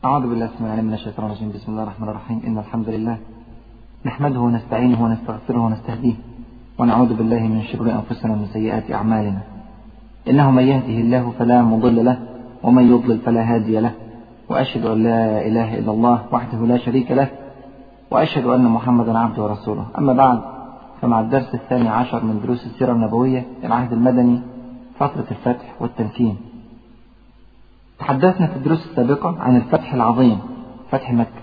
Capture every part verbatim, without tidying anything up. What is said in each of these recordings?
أعوذ بالله السميع العليم من الشيطان الرجيم. بسم الله الرحمن الرحيم. إن الحمد لله نحمده ونستعينه ونستغفره ونستهديه ونعوذ بالله من شرور أنفسنا ومن سيئات أعمالنا. إنه من يهده الله فلا مضل له ومن يضلل فلا هادي له، وأشهد أن لا إله إلا الله وحده لا شريك له، وأشهد أن محمدا عبده ورسوله. أما بعد، فمع الدرس الثاني عشر من دروس السيرة النبوية العهد المدني فترة الفتح والتمكين. تحدثنا في الدروس السابقة عن الفتح العظيم، فتح مكة،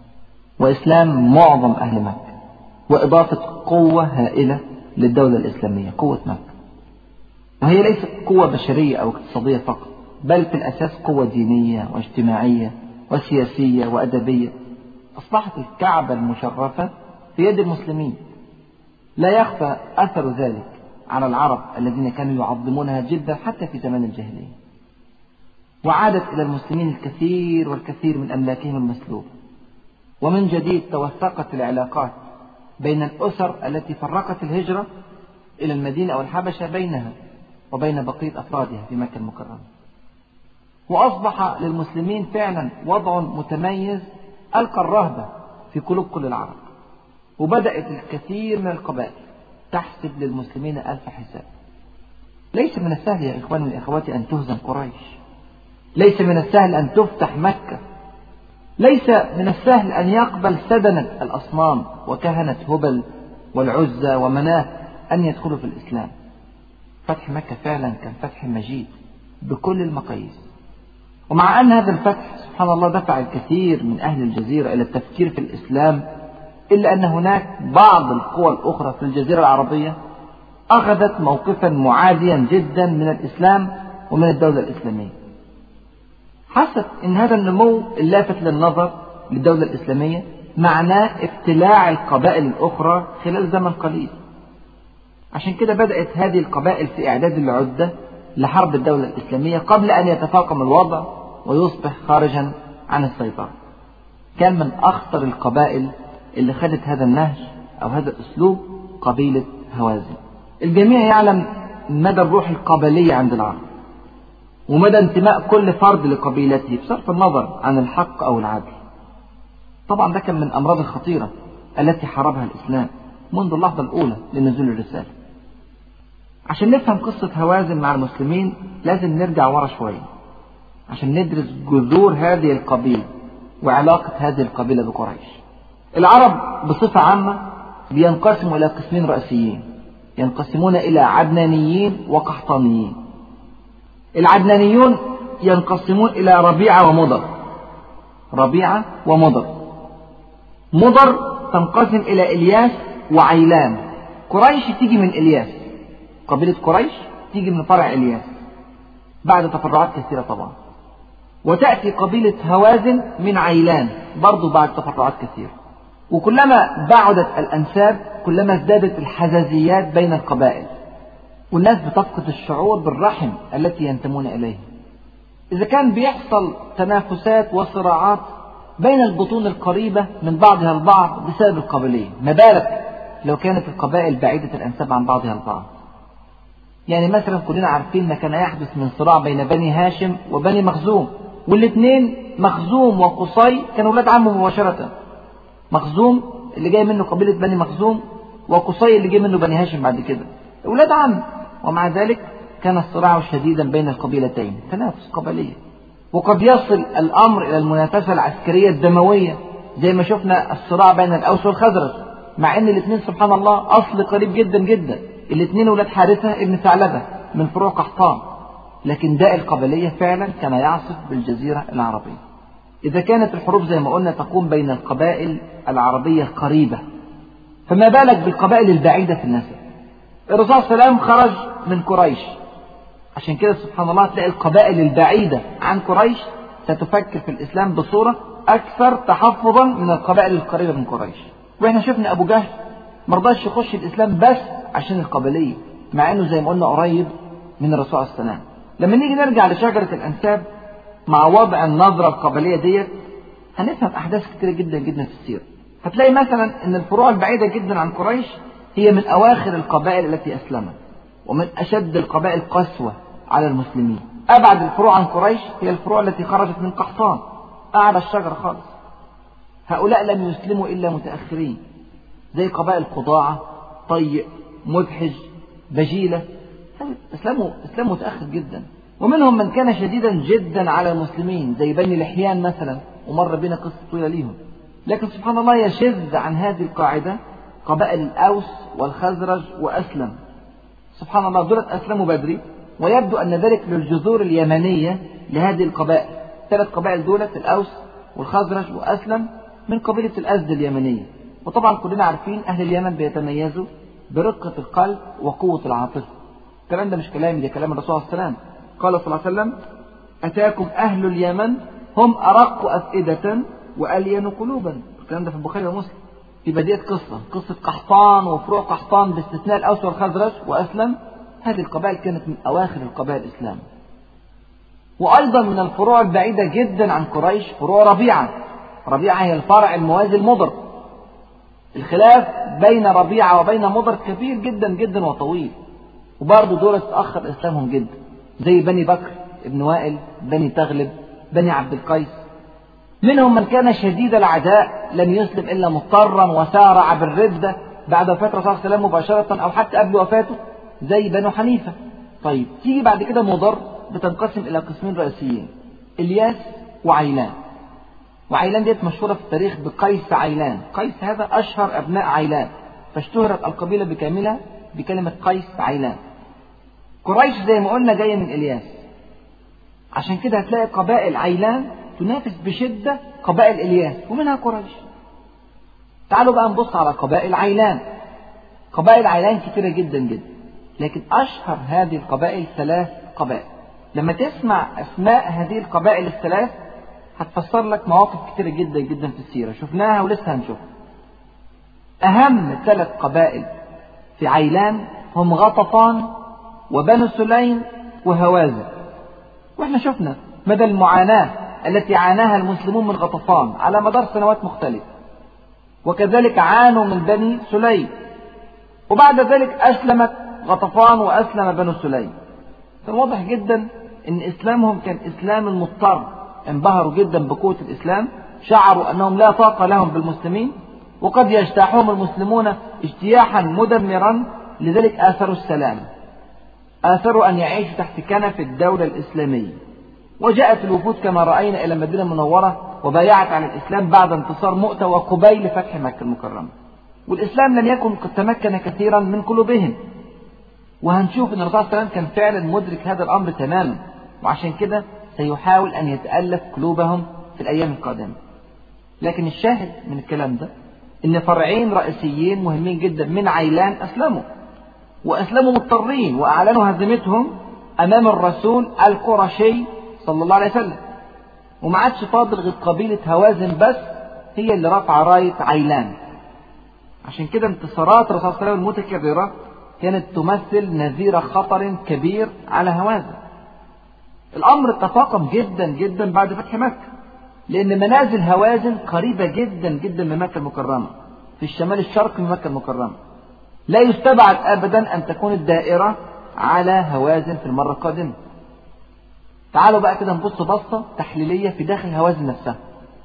وإسلام معظم أهل مكة، وإضافة قوة هائلة للدولة الإسلامية، قوة مكة. وهي ليست قوة بشرية أو اقتصادية فقط، بل في الأساس قوة دينية واجتماعية وسياسية وأدبية. أصبحت الكعبة المشرفة في يد المسلمين. لا يخفى أثر ذلك على العرب الذين كانوا يعظمونها جدا حتى في زمان الجاهلية. وعادت إلى المسلمين الكثير والكثير من أملاكهم المسلوبة. ومن جديد توثقت العلاقات بين الأسر التي فرقت الهجرة إلى المدينة أو الحبشة بينها وبين بقية أفرادها في مكة المكرمة. وأصبح للمسلمين فعلا وضع متميز ألقى الرهبة في قلوب كل العرب. وبدأت الكثير من القبائل تحسب للمسلمين ألف حساب. ليس من السهل يا إخواني وأخواتي أن تهزم قريش، ليس من السهل أن تفتح مكة، ليس من السهل أن يقبل سدنة الأصنام وكهنة هبل والعزى ومناه أن يدخلوا في الإسلام. فتح مكة فعلا كان فتح مجيد بكل المقاييس. ومع أن هذا الفتح سبحان الله دفع الكثير من أهل الجزيرة إلى التفكير في الإسلام، إلا أن هناك بعض القوى الأخرى في الجزيرة العربية أخذت موقفا معاديا جدا من الإسلام ومن الدولة الإسلامية. حست أن هذا النمو اللافت للنظر للدولة الإسلامية معناه ابتلاع القبائل الأخرى خلال زمن قليل. عشان كده بدأت هذه القبائل في إعداد العدة لحرب الدولة الإسلامية قبل أن يتفاقم الوضع ويصبح خارجا عن السيطرة. كان من أخطر القبائل اللي خدت هذا النهج أو هذا الأسلوب قبيلة هوازن. الجميع يعلم مدى الروح القبلية عند العرب ومدى انتماء كل فرد لقبيلته بصرف النظر عن الحق أو العدل. طبعا ده كان من الأمراض الخطيرة التي حاربها الإسلام منذ اللحظة الأولى لنزول الرسالة. عشان نفهم قصة هوازن مع المسلمين لازم نرجع ورا شوية عشان ندرس جذور هذه القبيلة وعلاقة هذه القبيلة بقريش. العرب بصفة عامة بينقسموا إلى قسمين رئيسيين، ينقسمون إلى عدنانيين وقحطانيين. العدنانيون ينقسمون إلى ربيعة ومضر. ربيعة ومضر. مضر تنقسم إلى إلياس وعيلان. قريش تيجي من إلياس، قبيلة قريش تيجي من فرع إلياس بعد تفرعات كثيرة طبعا. وتأتي قبيلة هوازن من عيلان برضو بعد تفرعات كثيرة. وكلما بعدت الأنساب كلما ازدادت الحزازيات بين القبائل، والناس بتفقد الشعور بالرحم التي ينتمون إليه. إذا كان بيحصل تنافسات وصراعات بين البطون القريبة من بعضها البعض بسبب القبلية، ما بالك لو كانت القبائل بعيدة الأنساب عن بعضها البعض. يعني مثلا كلنا عارفين ما كان يحدث من صراع بين بني هاشم وبني مخزوم، والاثنين مخزوم وقصي كانوا ولاد عم مباشرة. مخزوم اللي جاي منه قبيلة بني مخزوم، وقصي اللي جاي منه بني هاشم بعد كده، ولاد عم. ومع ذلك كان الصراع شديدا بين القبيلتين، تنافس قبلية. وقد يصل الأمر إلى المنافسة العسكرية الدموية زي ما شفنا الصراع بين الأوس والخزرج، مع أن الاثنين سبحان الله أصل قريب جدا جدا، الاثنين ولاد حارثة ابن ثعلبة من فروع قحطان. لكن داء القبلية فعلا كان يعصف بالجزيرة العربية. إذا كانت الحروب زي ما قلنا تقوم بين القبائل العربية القريبة، فما بالك بالقبائل البعيدة في النسب. الرسول صلى الله عليه وسلم خرج من قريش، عشان كده سبحان الله تلاقي القبائل البعيدة عن قريش ستفكر في الإسلام بصورة أكثر تحفظا من القبائل القريبة من قريش. وإحنا شفنا أبو جهل مرضاش يخش الإسلام بس عشان القبلية، مع أنه زي ما قلنا قريب من الرسول صلى الله عليه وسلم. لما نيجي نرجع لشجرة الأنساب مع وضع النظرة القبلية ديت هنفهم أحداث كتيرة جدا جدا في السيرة. هتلاقي مثلا أن الفروع البعيدة جدا عن قريش هي من أواخر القبائل التي أسلمت، ومن أشد القبائل قسوة على المسلمين. أبعد الفروع عن قريش هي الفروع التي خرجت من قحطان، أعلى الشجرة خالص. هؤلاء لم يسلموا إلا متأخرين، زي قبائل قضاعة، طيء، مدحج، بجيلة، اسلموا اسلام متأخر جدا. ومنهم من كان شديدا جدا على المسلمين زي بني لحيان مثلا، ومر بنا قصة طويلة ليهم. لكن سبحان الله يشذ عن هذه القاعدة قبائل الأوس والخزرج وأسلم. سبحان الله دولت أسلموا بدري، ويبدو أن ذلك للجذور اليمنية لهذه القبائل. ثلاث قبائل دولت الأوس والخزرج وأسلم من قبيلة الأزد اليمنية. وطبعا كلنا عارفين أهل اليمن بيتميزوا برقة القلب وقوة العاطفة. الكلام ده مش كلامي، ده كلام الرسول صلى الله عليه وسلم. قال صلى الله عليه وسلم: أتاكم أهل اليمن هم أرق أفئدة وألين قلوبا. الكلام ده في البخاري ومسلم. في بداية قصة قصة قحطان وفروع قحطان باستثناء الأوس والخزرج وأسلم. هذه القبائل كانت من أواخر القبائل الإسلام. وأيضا من الفروع البعيدة جدا عن قريش فروع ربيعة. ربيعة هي الفرع الموازي لمضر. الخلاف بين ربيعة وبين مضر كبير جدا جدا وطويل، وبرضه دول تأخر إسلامهم جدا، زي بني بكر ابن وائل، بني تغلب، بني عبد القيس. منهم من كان شديد العداء، لم يسلم إلا مضطرا وسارع بالردة بعد وفاة الرسول صلى الله عليه وسلم مباشرة أو حتى قبل وفاته، زي بنو حنيفة. طيب تيجي بعد كده مضر بتنقسم إلى قسمين رئيسيين: إلياس وعيلان. وعيلان ديت مشهورة في التاريخ بقيس عيلان. قيس هذا أشهر أبناء عيلان، فاشتهرت القبيلة بكاملها بكلمة قيس عيلان. قريش زي ما قلنا جاية من إلياس، عشان كده هتلاقي قبائل عيلان تنافس بشدة قبائل إلياس ومنها قريش. تعالوا بقى نبص على قبائل عيلان. قبائل عيلان كتيرة جدا جدا، لكن أشهر هذه القبائل ثلاث قبائل. لما تسمع أسماء هذه القبائل الثلاث هتفسر لك مواقف كتيرة جدا جدا في السيرة شفناها ولسه هنشوفها. أهم ثلاث قبائل في عيلان هم غطفان وبنو سليم وهوازن. واحنا شفنا مدى المعاناة التي عاناها المسلمون من غطفان على مدار سنوات مختلفة، وكذلك عانوا من بني سليم، وبعد ذلك أسلمت غطفان وأسلم بنو سليم. كان واضح جدا أن إسلامهم كان إسلام المضطر. انبهروا جدا بقوة الإسلام، شعروا أنهم لا طاقة لهم بالمسلمين، وقد يجتاحهم المسلمون اجتياحا مدمرا، لذلك آثروا السلام، آثروا أن يعيشوا تحت كنف الدولة الإسلامية. وجاءت الوفود كما رأينا إلى المدينة المنورة وبايعت على الإسلام بعد انتصار مؤتة وقبيل فتح مكة المكرمة. والإسلام لم يكن قد تمكن كثيرا من قلوبهم، وهنشوف أن الرسول صلى الله عليه وسلم كان فعلا مدرك هذا الأمر تماما، وعشان كده سيحاول أن يتألف قلوبهم في الأيام القادمة. لكن الشاهد من الكلام ده إن فرعين رئيسيين مهمين جدا من عيلان أسلموا، وأسلموا مضطرين، وأعلنوا هزيمتهم أمام الرسول القرشي صلى الله عليه وسلم. وما عادش فاضل غير قبيلة هوازن بس هي اللي رفع راية عيلان. عشان كده انتصارات الرسول صلى الله عليه وسلم المتكررة كانت تمثل نذير خطر كبير على هوازن. الأمر تفاقم جدا جدا بعد فتح مكة، لأن منازل هوازن قريبة جدا جدا من مكة المكرمة، في الشمال الشرقي من مكة المكرمة. لا يستبعد أبدا أن تكون الدائرة على هوازن في المرة القادمة. تعالوا بقى كده نبص بصة تحليلية في داخل هوازن نفسها.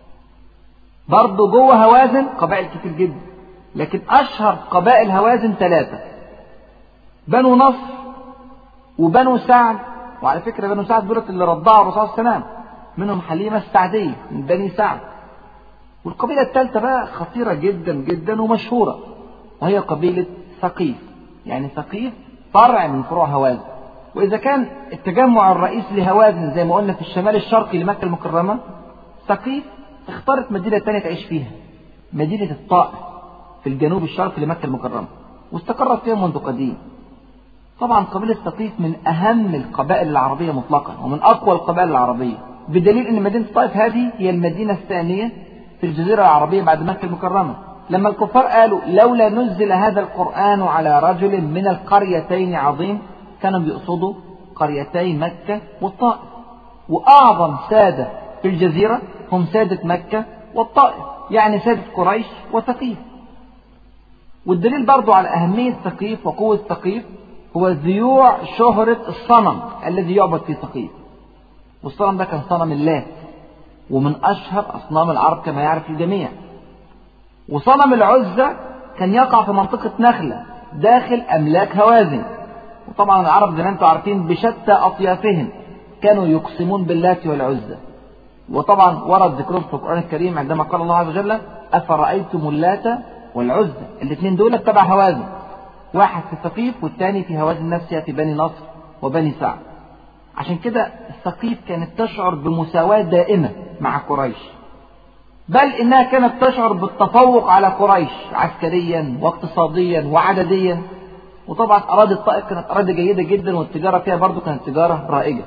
برضو جوه هوازن قبائل كتير جدا، لكن أشهر قبائل هوازن ثلاثة: بنو نصر وبنو سعد. وعلى فكرة بنو سعد دولت اللي رضعوا الرسول صلى الله عليه وسلم، منهم حليمة السعدية من بني سعد. والقبيلة الثالثة بقى خطيرة جدا جدا ومشهورة، وهي قبيلة ثقيف. يعني ثقيف فرع من فروع هوازن. وإذا كان التجمع الرئيسي لهوازن زي ما قلنا في الشمال الشرقي لمكة المكرمة، ثقيف اختارت مدينة تانية تعيش فيها، مدينة الطائف في الجنوب الشرقي لمكة المكرمة، واستقرت فيها منذ قديم. طبعا قبيلة ثقيف من أهم القبائل العربية مطلقا، ومن أقوى القبائل العربية، بدليل أن مدينة الطائف هذه هي المدينة الثانية في الجزيرة العربية بعد مكة المكرمة. لما الكفار قالوا لولا نزل هذا القرآن على رجل من القريتين عظيم، كانوا بيقصدوا قريتي مكة والطائف، وأعظم سادة في الجزيرة هم سادة مكة والطائف، يعني سادة قريش وثقيف. والدليل برضو على أهمية ثقيف وقوة ثقيف هو ذيوع شهرة الصنم الذي يعبد في ثقيف. والصنم ده كان صنم اللات، ومن أشهر أصنام العرب كما يعرف الجميع. وصنم العزة كان يقع في منطقة نخلة داخل أملاك هوازن. وطبعا العرب زي ما انتم عارفين بشتى أطيافهم كانوا يقسمون باللات والعزة. وطبعا ورد ذكرهم في القرآن الكريم عندما قال الله عز وجل أفرأيتم اللات والعزة. الاثنين دول تبع هوازن، واحد في ثقيف والثاني في هوازن نفسها في بني نصر وبني سعد. عشان كده ثقيف كانت تشعر بمساواة دائمة مع قريش، بل إنها كانت تشعر بالتفوق على قريش عسكريا واقتصاديا وعدديا. وطبعا أراضي الطائف كانت أراضي جيدة جدا، والتجارة فيها برضو كانت تجارة رائجة،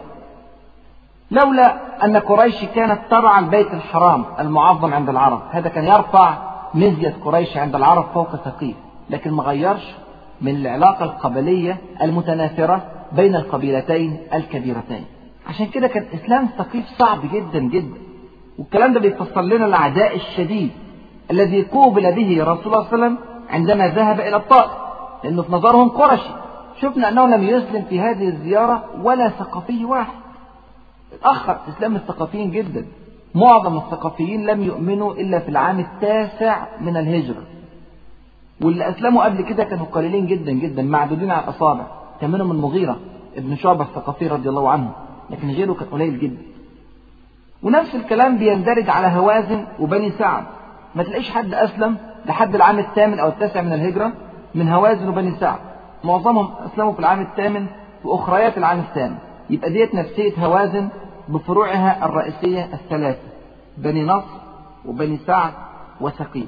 لولا أن قريش كانت ترعى البيت الحرام المعظم عند العرب. هذا كان يرفع مزية قريش عند العرب فوق ثقيف، لكن ما غيرش من العلاقة القبلية المتناثرة بين القبيلتين الكبيرتين. عشان كده كان إسلام ثقيف صعب جدا جدا. والكلام ده بيفسر لنا العداء الشديد الذي قوبل به رسول الله صلى الله عليه وسلم عندما ذهب إلى الطائف، لأنه في نظرهم قرشي. شفنا أنه لم يسلم في هذه الزيارة ولا ثقفي واحد. اتأخر إسلام الثقفيين جدا. معظم الثقفيين لم يؤمنوا إلا في العام التاسع من الهجرة، واللي أسلموا قبل كده كانوا قليلين جدا جدا معدودين على الأصابع. كان منهم المغيرة ابن شعبة الثقفي رضي الله عنه، لكن غيره كان قليل جدا. ونفس الكلام بيندرج على هوازن وبني سعد. ما تلاقيش حد أسلم لحد العام الثامن أو التاسع من الهجرة من هوازن وبني سعد. معظمهم أسلموا في العام الثامن وأخريات العام الثامن. يبقى ديت نفسية هوازن بفروعها الرئيسية الثلاثة، بني نصر وبني سعد وثقيف.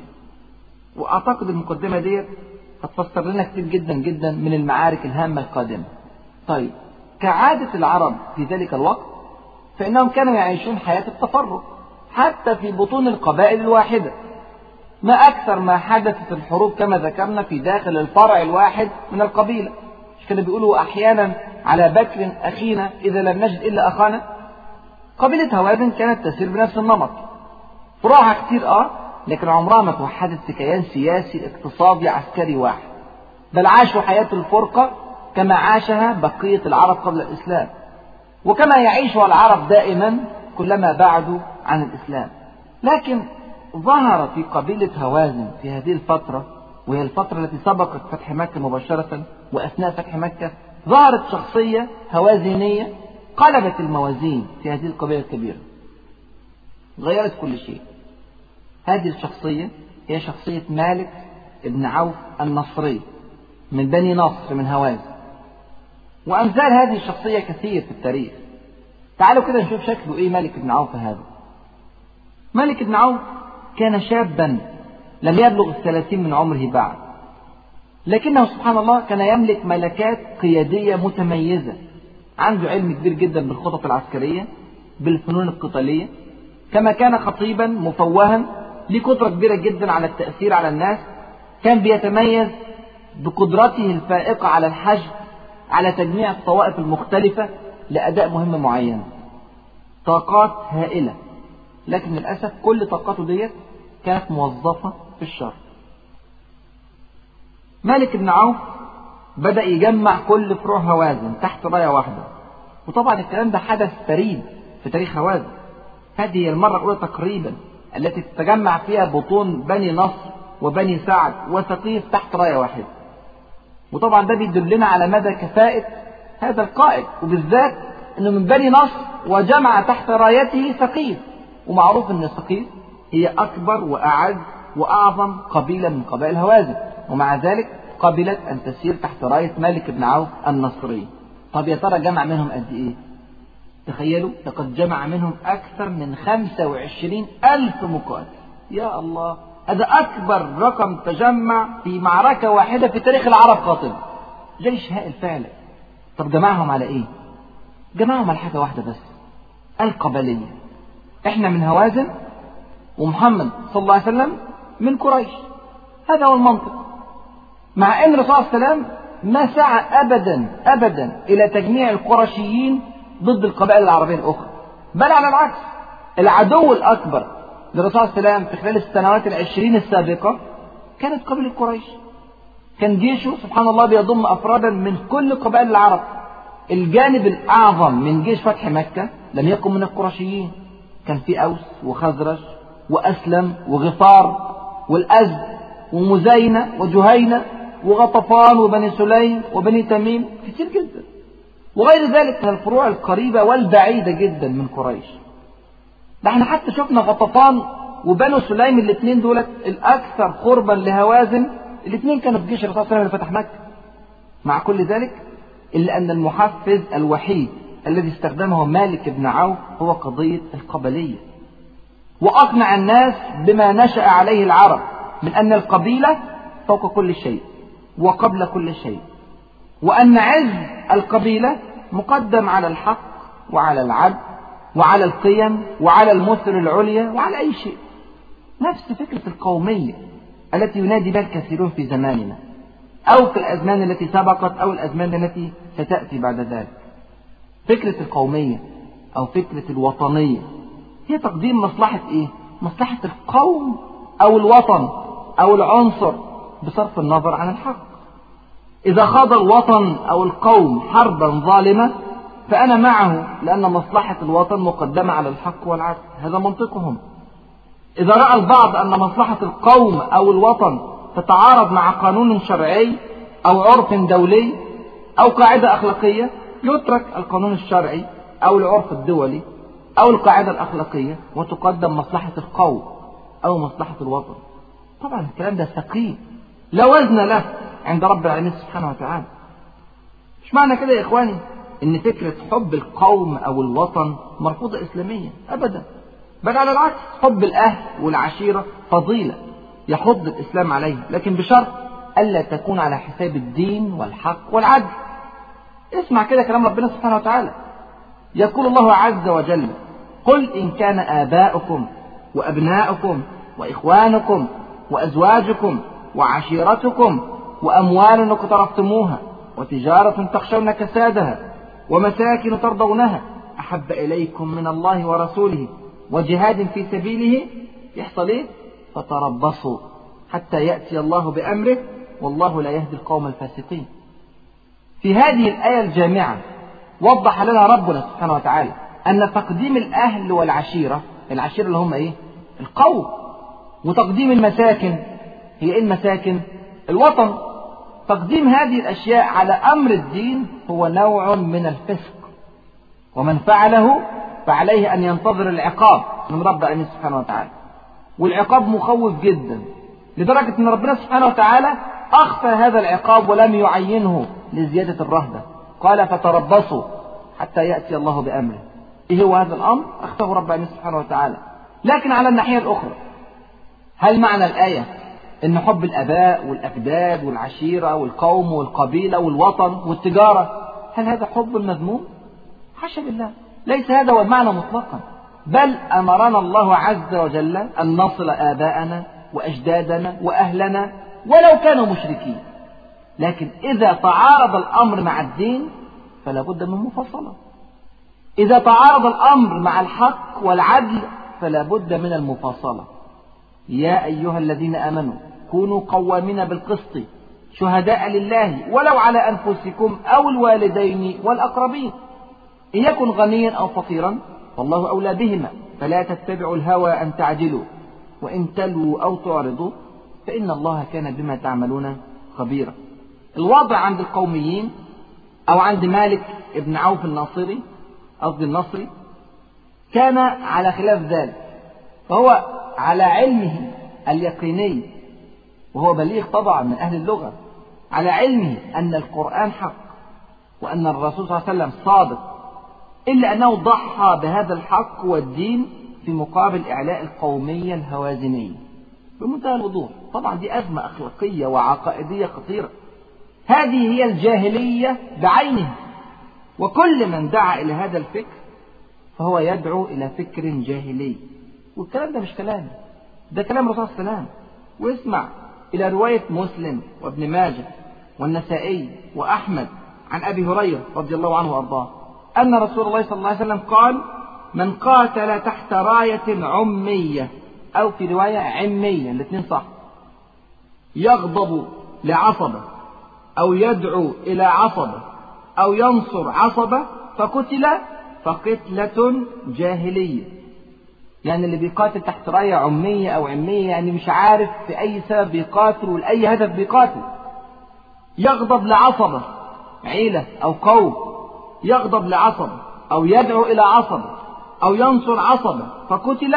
وأعتقد المقدمة ديت هتفسر لنا كتير جدا جدا من المعارك الهامة القادمة. طيب، كعادة العرب في ذلك الوقت فإنهم كانوا يعيشون حياة التفرق حتى في بطون القبائل الواحدة. ما أكثر ما حدثت الحروب كما ذكرنا في داخل الفرع الواحد من القبيلة. مش كانوا بيقولوا أحيانا على بكر أخينا إذا لم نجد إلا أخانا؟ قبيلة هوازن كانت تسير بنفس النمط، فروعها كتير آه لكن عمرها ما توحدت في كيان سياسي اقتصادي عسكري واحد، بل عاشوا حياة الفرقة كما عاشها بقية العرب قبل الإسلام، وكما يعيشها العرب دائما كلما بعدوا عن الإسلام. لكن ظهر في قبيلة هوازن في هذه الفترة، وهي الفترة التي سبقت فتح مكة مباشرة وأثناء فتح مكة، ظهرت شخصية هوازنية قلبت الموازين في هذه القبيلة الكبيرة، غيرت كل شيء. هذه الشخصية هي شخصية مالك بن عوف النصري من بني نصر من هوازن. وأمثال هذه الشخصية كثير في التاريخ. تعالوا كده نشوف شكله إيه مالك بن عوف هذا. مالك بن عوف كان شابا لم يبلغ الثلاثين من عمره بعد، لكنه سبحان الله كان يملك ملكات قيادية متميزة. عنده علم كبير جدا بالخطط العسكرية، بالفنون القتالية، كما كان خطيبا مفوها لقدرة كبيرة جدا على التأثير على الناس. كان بيتميز بقدرته الفائقة على الحشد، على تجميع الطوائف المختلفة لأداء مهمة معينة. طاقات هائلة، لكن للأسف كل طاقاته ديت كانت موظفة في الشر. مالك بن عوف بدأ يجمع كل فروع هوازن تحت راية واحدة، وطبعا الكلام ده حدث فريد في تاريخ هوازن. هذه هي المرة الأولى تقريبا التي تتجمع فيها بطون بني نصر وبني سعد وثقيف تحت راية واحدة. وطبعا ده بيدلنا على مدى كفاءة هذا القائد، وبالذات انه من بني نصر وجمع تحت رايته ثقيف. ومعروف ان ثقيف هي اكبر واعز واعظم قبيلة من قبائل هوازن، ومع ذلك قبلت ان تسير تحت راية مالك بن عوف النصري. طب يا ترى جمع منهم قد ايه؟ تخيلوا، لقد جمع منهم اكثر من خمسة وعشرين الف مقاتل. يا الله، هذا اكبر رقم تجمع في معركة واحدة في تاريخ العرب قاطبة. جيش هائل فعلا. طب جمعهم على ايه؟ جمعهم على حاجة واحدة بس، القبلية. احنا من هوازن ومحمد صلى الله عليه وسلم من قريش، هذا هو المنطق. مع ان الرسول صلى الله عليه وسلم ما سعى ابدا ابدا الى تجميع القرشيين ضد القبائل العربية الاخرى، بل على العكس، العدو الاكبر للرسول صلى الله عليه وسلم في خلال السنوات العشرين السابقة كانت قبيلة قريش. كان جيشه سبحان الله بيضم افرادا من كل قبائل العرب. الجانب الاعظم من جيش فتح مكة لم يكن من القرشيين، كان في أوس وخزرج وأسلم وغفار والأزد ومزينة وجهينة وغطفان وبني سليم وبني تميم، كتير جدا، وغير ذلك من الفروع القريبة والبعيدة جدا من قريش. ده احنا حتى شفنا غطفان وبنو سليم الاثنين دولت الأكثر قربا لهوازن، الاثنين كانوا في جيش الرسول صلى الله عليه وسلم اللي فتح مكة. مع كل ذلك إلا أن المحفز الوحيد الذي استخدمه مالك بن عوف هو قضية القبلية، وأقنع الناس بما نشأ عليه العرب من أن القبيلة فوق كل شيء وقبل كل شيء، وأن عز القبيلة مقدم على الحق وعلى العدل وعلى القيم وعلى المثل العليا وعلى أي شيء. نفس فكرة القومية التي ينادي بها الكثيرون في زماننا أو في الأزمان التي سبقت أو الأزمان التي ستأتي بعد ذلك. فكرة القومية أو فكرة الوطنية هي تقديم مصلحة إيه؟ مصلحة القوم أو الوطن أو العنصر بصرف النظر عن الحق. إذا خاض الوطن أو القوم حربا ظالمة فأنا معه، لأن مصلحة الوطن مقدمة على الحق والعدل، هذا منطقهم. إذا رأى البعض أن مصلحة القوم أو الوطن تتعارض مع قانون شرعي أو عرف دولي أو قاعدة أخلاقية، يترك القانون الشرعي أو العرف الدولي أو القاعدة الأخلاقية وتقدم مصلحة القوم أو مصلحة الوطن. طبعا الكلام ده ثقيل لا وزن له عند رب العالمين سبحانه وتعالى. مش معنى كده يا إخواني إن فكرة حب القوم أو الوطن مرفوضة إسلاميا، أبدا، بل على العكس، حب الأهل والعشيرة فضيلة يحض الإسلام عليه، لكن بشرط ألا تكون على حساب الدين والحق والعدل. اسمع كده كلام ربنا سبحانه وتعالى، يقول الله عز وجل: قل إن كان آباؤكم وأبناؤكم وإخوانكم وأزواجكم وعشيرتكم وأموال اقترفتموها وتجارة تخشون كسادها ومساكن ترضونها أحب إليكم من الله ورسوله وجهاد في سبيله، يحصل إيه؟ فتربصوا حتى يأتي الله بأمره والله لا يهدي القوم الفاسقين. في هذه الآية الجامعة وضح لنا ربنا سبحانه وتعالى أن تقديم الأهل والعشيرة، العشيرة اللي هم إيه؟ القوم، وتقديم المساكن، هي إيه المساكن؟ الوطن. تقديم هذه الأشياء على أمر الدين هو نوع من الفسق، ومن فعله فعليه أن ينتظر العقاب من رب العالمين سبحانه وتعالى، والعقاب مخوف جدا، لدرجة أن ربنا سبحانه وتعالى أخفى هذا العقاب ولم يعينه لزيادة الرهبة، قال: فتربصوا حتى يأتي الله بأمره. إيه هو هذا الأمر؟ أخفاه رب العالمين سبحانه وتعالى. لكن على الناحية الأخرى، هل معنى الآية إن حب الآباء والأجداد والعشيرة والقوم والقبيلة والوطن والتجارة هل هذا حب مذموم؟ حاشا بالله، ليس هذا هو المعنى مطلقا، بل أمرنا الله عز وجل أن نصل آباءنا وأجدادنا وأهلنا ولو كانوا مشركين. لكن إذا تعارض الأمر مع الدين فلا بد من مفاصلة، إذا تعارض الأمر مع الحق والعدل فلا بد من المفاصلة. يا أيها الذين آمنوا كونوا قوامين بالقسط شهداء لله ولو على أنفسكم أو الوالدين والأقربين إن يكن غنيا أو فقيرا فالله أولى بهما فلا تتبعوا الهوى أن تعدلوا وإن تلووا أو تعرضوا فإن الله كان بما تعملون خبيرا. الوضع عند القوميين أو عند مالك ابن عوف الناصري قصدي النصري كان على خلاف ذلك، فهو على علمه اليقيني، وهو بليغ طبعا من أهل اللغة، على علمه أن القرآن حق وأن الرسول صلى الله عليه وسلم صادق، إلا أنه ضحى بهذا الحق والدين في مقابل إعلاء القومية الهوازنية بمنتهى الوضوح. طبعا دي أزمة أخلاقية وعقائدية خطيرة، هذه هي الجاهلية بعينها، وكل من دعا إلى هذا الفكر فهو يدعو إلى فكر جاهلي. والكلام ده مش كلامي، ده كلام الرسول صلى الله عليه وسلم. واسمع إلى رواية مسلم وابن ماجه والنسائي وأحمد عن أبي هريرة رضي الله عنه وأرضاه أن رسول الله صلى الله عليه وسلم قال: من قاتل تحت راية عمية أو في رواية عمية، الاثنين صح، يغضب لعصبة أو يدعو إلى عصبة أو ينصر عصبة فقتل فقتلة جاهلية. يعني اللي بيقاتل تحت راية عمية أو عمية، يعني مش عارف في أي سبب بيقاتل ولأي هدف بيقاتل. يغضب لعصبة، عيلة أو قوم، يغضب لعصبة أو يدعو إلى عصبة أو ينصر عصبة فقتل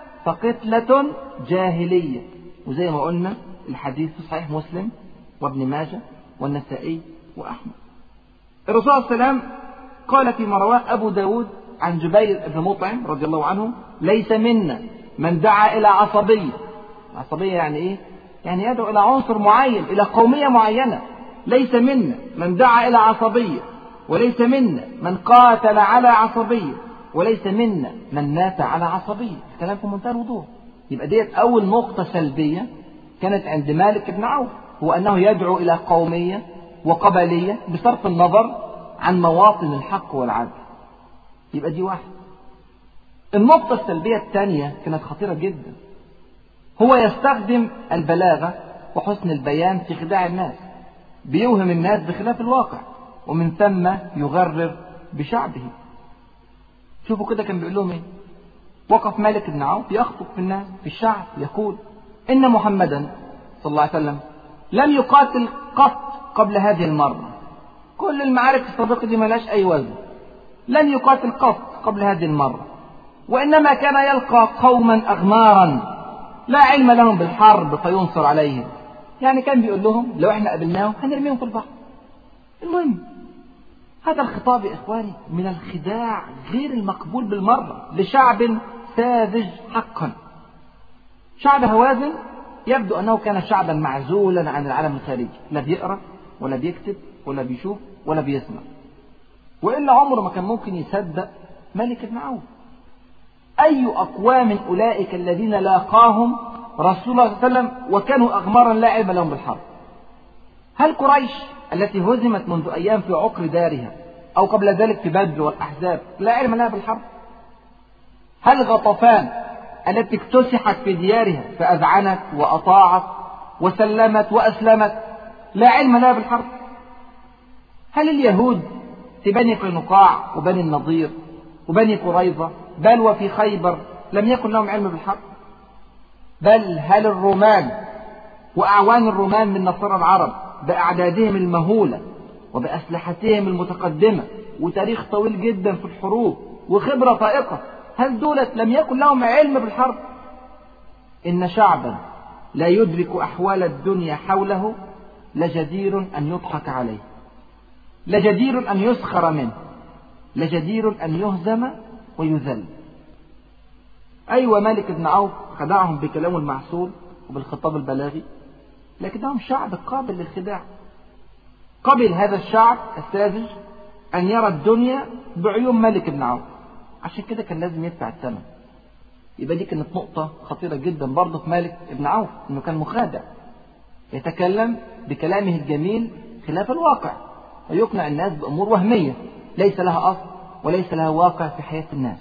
فقتلة جاهلية. وزي ما قلنا الحديث في صحيح مسلم وابن ماجه والنسائي وأحمد. الرسول صلى الله عليه وسلم قال فيما رواه أبو داود عن جبير بن مطعم رضي الله عنه: ليس منا من دعا إلى عصبية. عصبية يعني إيه؟ يعني يدعو إلى عنصر معين، إلى قومية معينة. ليس منا من دعا إلى عصبية، وليس منا من قاتل على عصبية، وليس منا من مات على عصبية. الكلام في منتهى الوضوح. يبقى ديت أول نقطة سلبية كانت عند مالك بن عوف، هو أنه يدعو إلى قومية وقبلية بصرف النظر عن مواطن الحق والعدل. يبقى دي واحد. النقطة السلبية الثانية كانت خطيرة جدا، هو يستخدم البلاغة وحسن البيان في خداع الناس، بيوهم الناس بخلاف الواقع، ومن ثم يغرر بشعبه. شوفوا كده كان بيقول لهم ايه. وقف مالك بن عوف يخطب في الناس في الشعب يقول: إن محمدا صلى الله عليه وسلم لم يقاتل قط قبل هذه المرة. كل المعارك السابقة دي ملاش أي وزن. لم يقاتل قط قبل هذه المرة، وإنما كان يلقى قوما أغمارا لا علم لهم بالحرب فينصر عليهم. يعني كان بيقول لهم لو احنا قابلناهم هنرميهم في البحر. المهم هذا الخطاب يا إخواني من الخداع غير المقبول بالمرة لشعب ساذج حقا. شعب هوازن يبدو أنه كان شعبا معزولا عن العالم الخارجي، لا بيقرأ ولا بيكتب ولا بيشوف ولا بيسمع، وإلا عمره ما كان ممكن يصدق مالك بن عوف. أي أقوام أولئك الذين لاقاهم رسول الله صلى الله عليه وسلم وكانوا أغمارا لا علم لهم بالحرب؟ هل قريش التي هزمت منذ أيام في عقر دارها أو قبل ذلك في بدر والأحزاب لا علم لها بالحرب؟ هل غطفان التي اكتسحت في ديارها فأذعنت وأطاعت وسلمت وأسلمت لا علم لها بالحرب؟ هل اليهود في بني قينقاع وبني النضير وبني قريظة بل وفي خيبر لم يكن لهم علم بالحرب؟ بل هل الرومان وأعوان الرومان من نصارى العرب بأعدادهم المهولة وبأسلحتهم المتقدمة وتاريخ طويل جدا في الحروب وخبرة فائقة، هل دولت لم يكن لهم علم بالحرب؟ إن شعبا لا يدرك أحوال الدنيا حوله لجدير أن يضحك عليه، لجدير أن يسخر منه، لجدير أن يهزم ويذل. أيوة مالك بن عوف خدعهم بكلامه المعسول وبالخطاب البلاغي، لكنهم شعب قابل للخداع. قبل هذا الشعب الساذج أن يرى الدنيا بعيون مالك بن عوف، عشان كده كان لازم يدفع الثمن. يبقى دي كانت نقطة خطيرة جدا برضه في مالك بن عوف، إنه كان مخادع، يتكلم بكلامه الجميل خلاف الواقع ويقنع الناس بأمور وهمية ليس لها أصل وليس لها واقع في حياة الناس.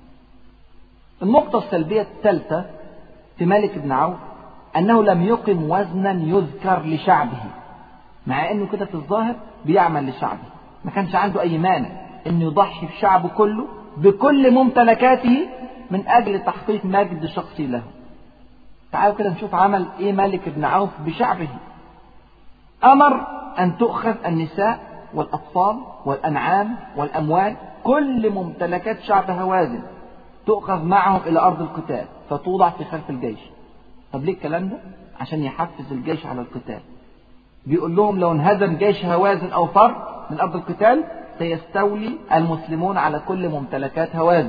النقطة السلبية الثالثة في مالك بن عوف أنه لم يقم وزنا يذكر لشعبه، مع أنه كده في الظاهر بيعمل لشعبه، ما كانش عنده أي مانع أنه يضحي بشعبه كله بكل ممتلكاته من أجل تحقيق مجد شخصي له. تعالوا كده نشوف عمل إيه مالك بن عوف بشعبه. أمر أن تؤخذ النساء والأطفال والأنعام والأموال، كل ممتلكات شعب هوازن تؤخذ معهم إلى أرض القتال فتوضع في خلف الجيش. طب ليه الكلام ده؟ عشان يحفز الجيش على القتال. بيقول لهم لو انهزم جيش هوازن أو فر من أرض القتال سيستولي المسلمون على كل ممتلكات هوازن.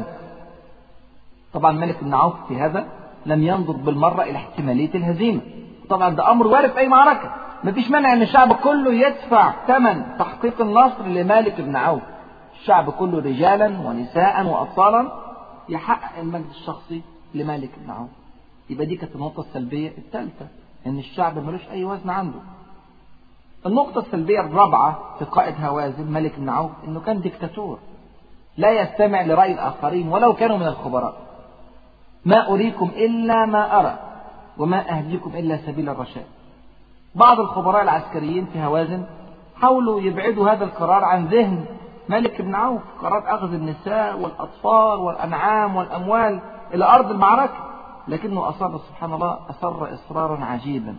طبعا مالك بن عوف في هذا لم ينظر بالمرة إلى احتمالية الهزيمة. طبعا ده أمر وارد في أي معركة، مفيش مانع أن الشعب كله يدفع ثمن تحقيق النصر لمالك بن عوف. الشعب كله رجالا ونساء وأطفالا يحقق المجد الشخصي لمالك بن عوف. يبقى دي كانت النقطة السلبية الثالثة، أن الشعب ملوش أي وزن عنده. النقطة السلبية الرابعة في قائد هوازن مالك بن عوف أنه كان ديكتاتور لا يستمع لرأي الآخرين ولو كانوا من الخبراء. ما أريكم إلا ما أرى وما أهديكم إلا سبيل الرشاد. بعض الخبراء العسكريين في هوازن حاولوا يبعدوا هذا القرار عن ذهن مالك بن عوف، قرار أخذ النساء والأطفال والأنعام والأموال إلى أرض المعركة، لكنه أصر سبحان الله، أصر إصرارا عجيبا.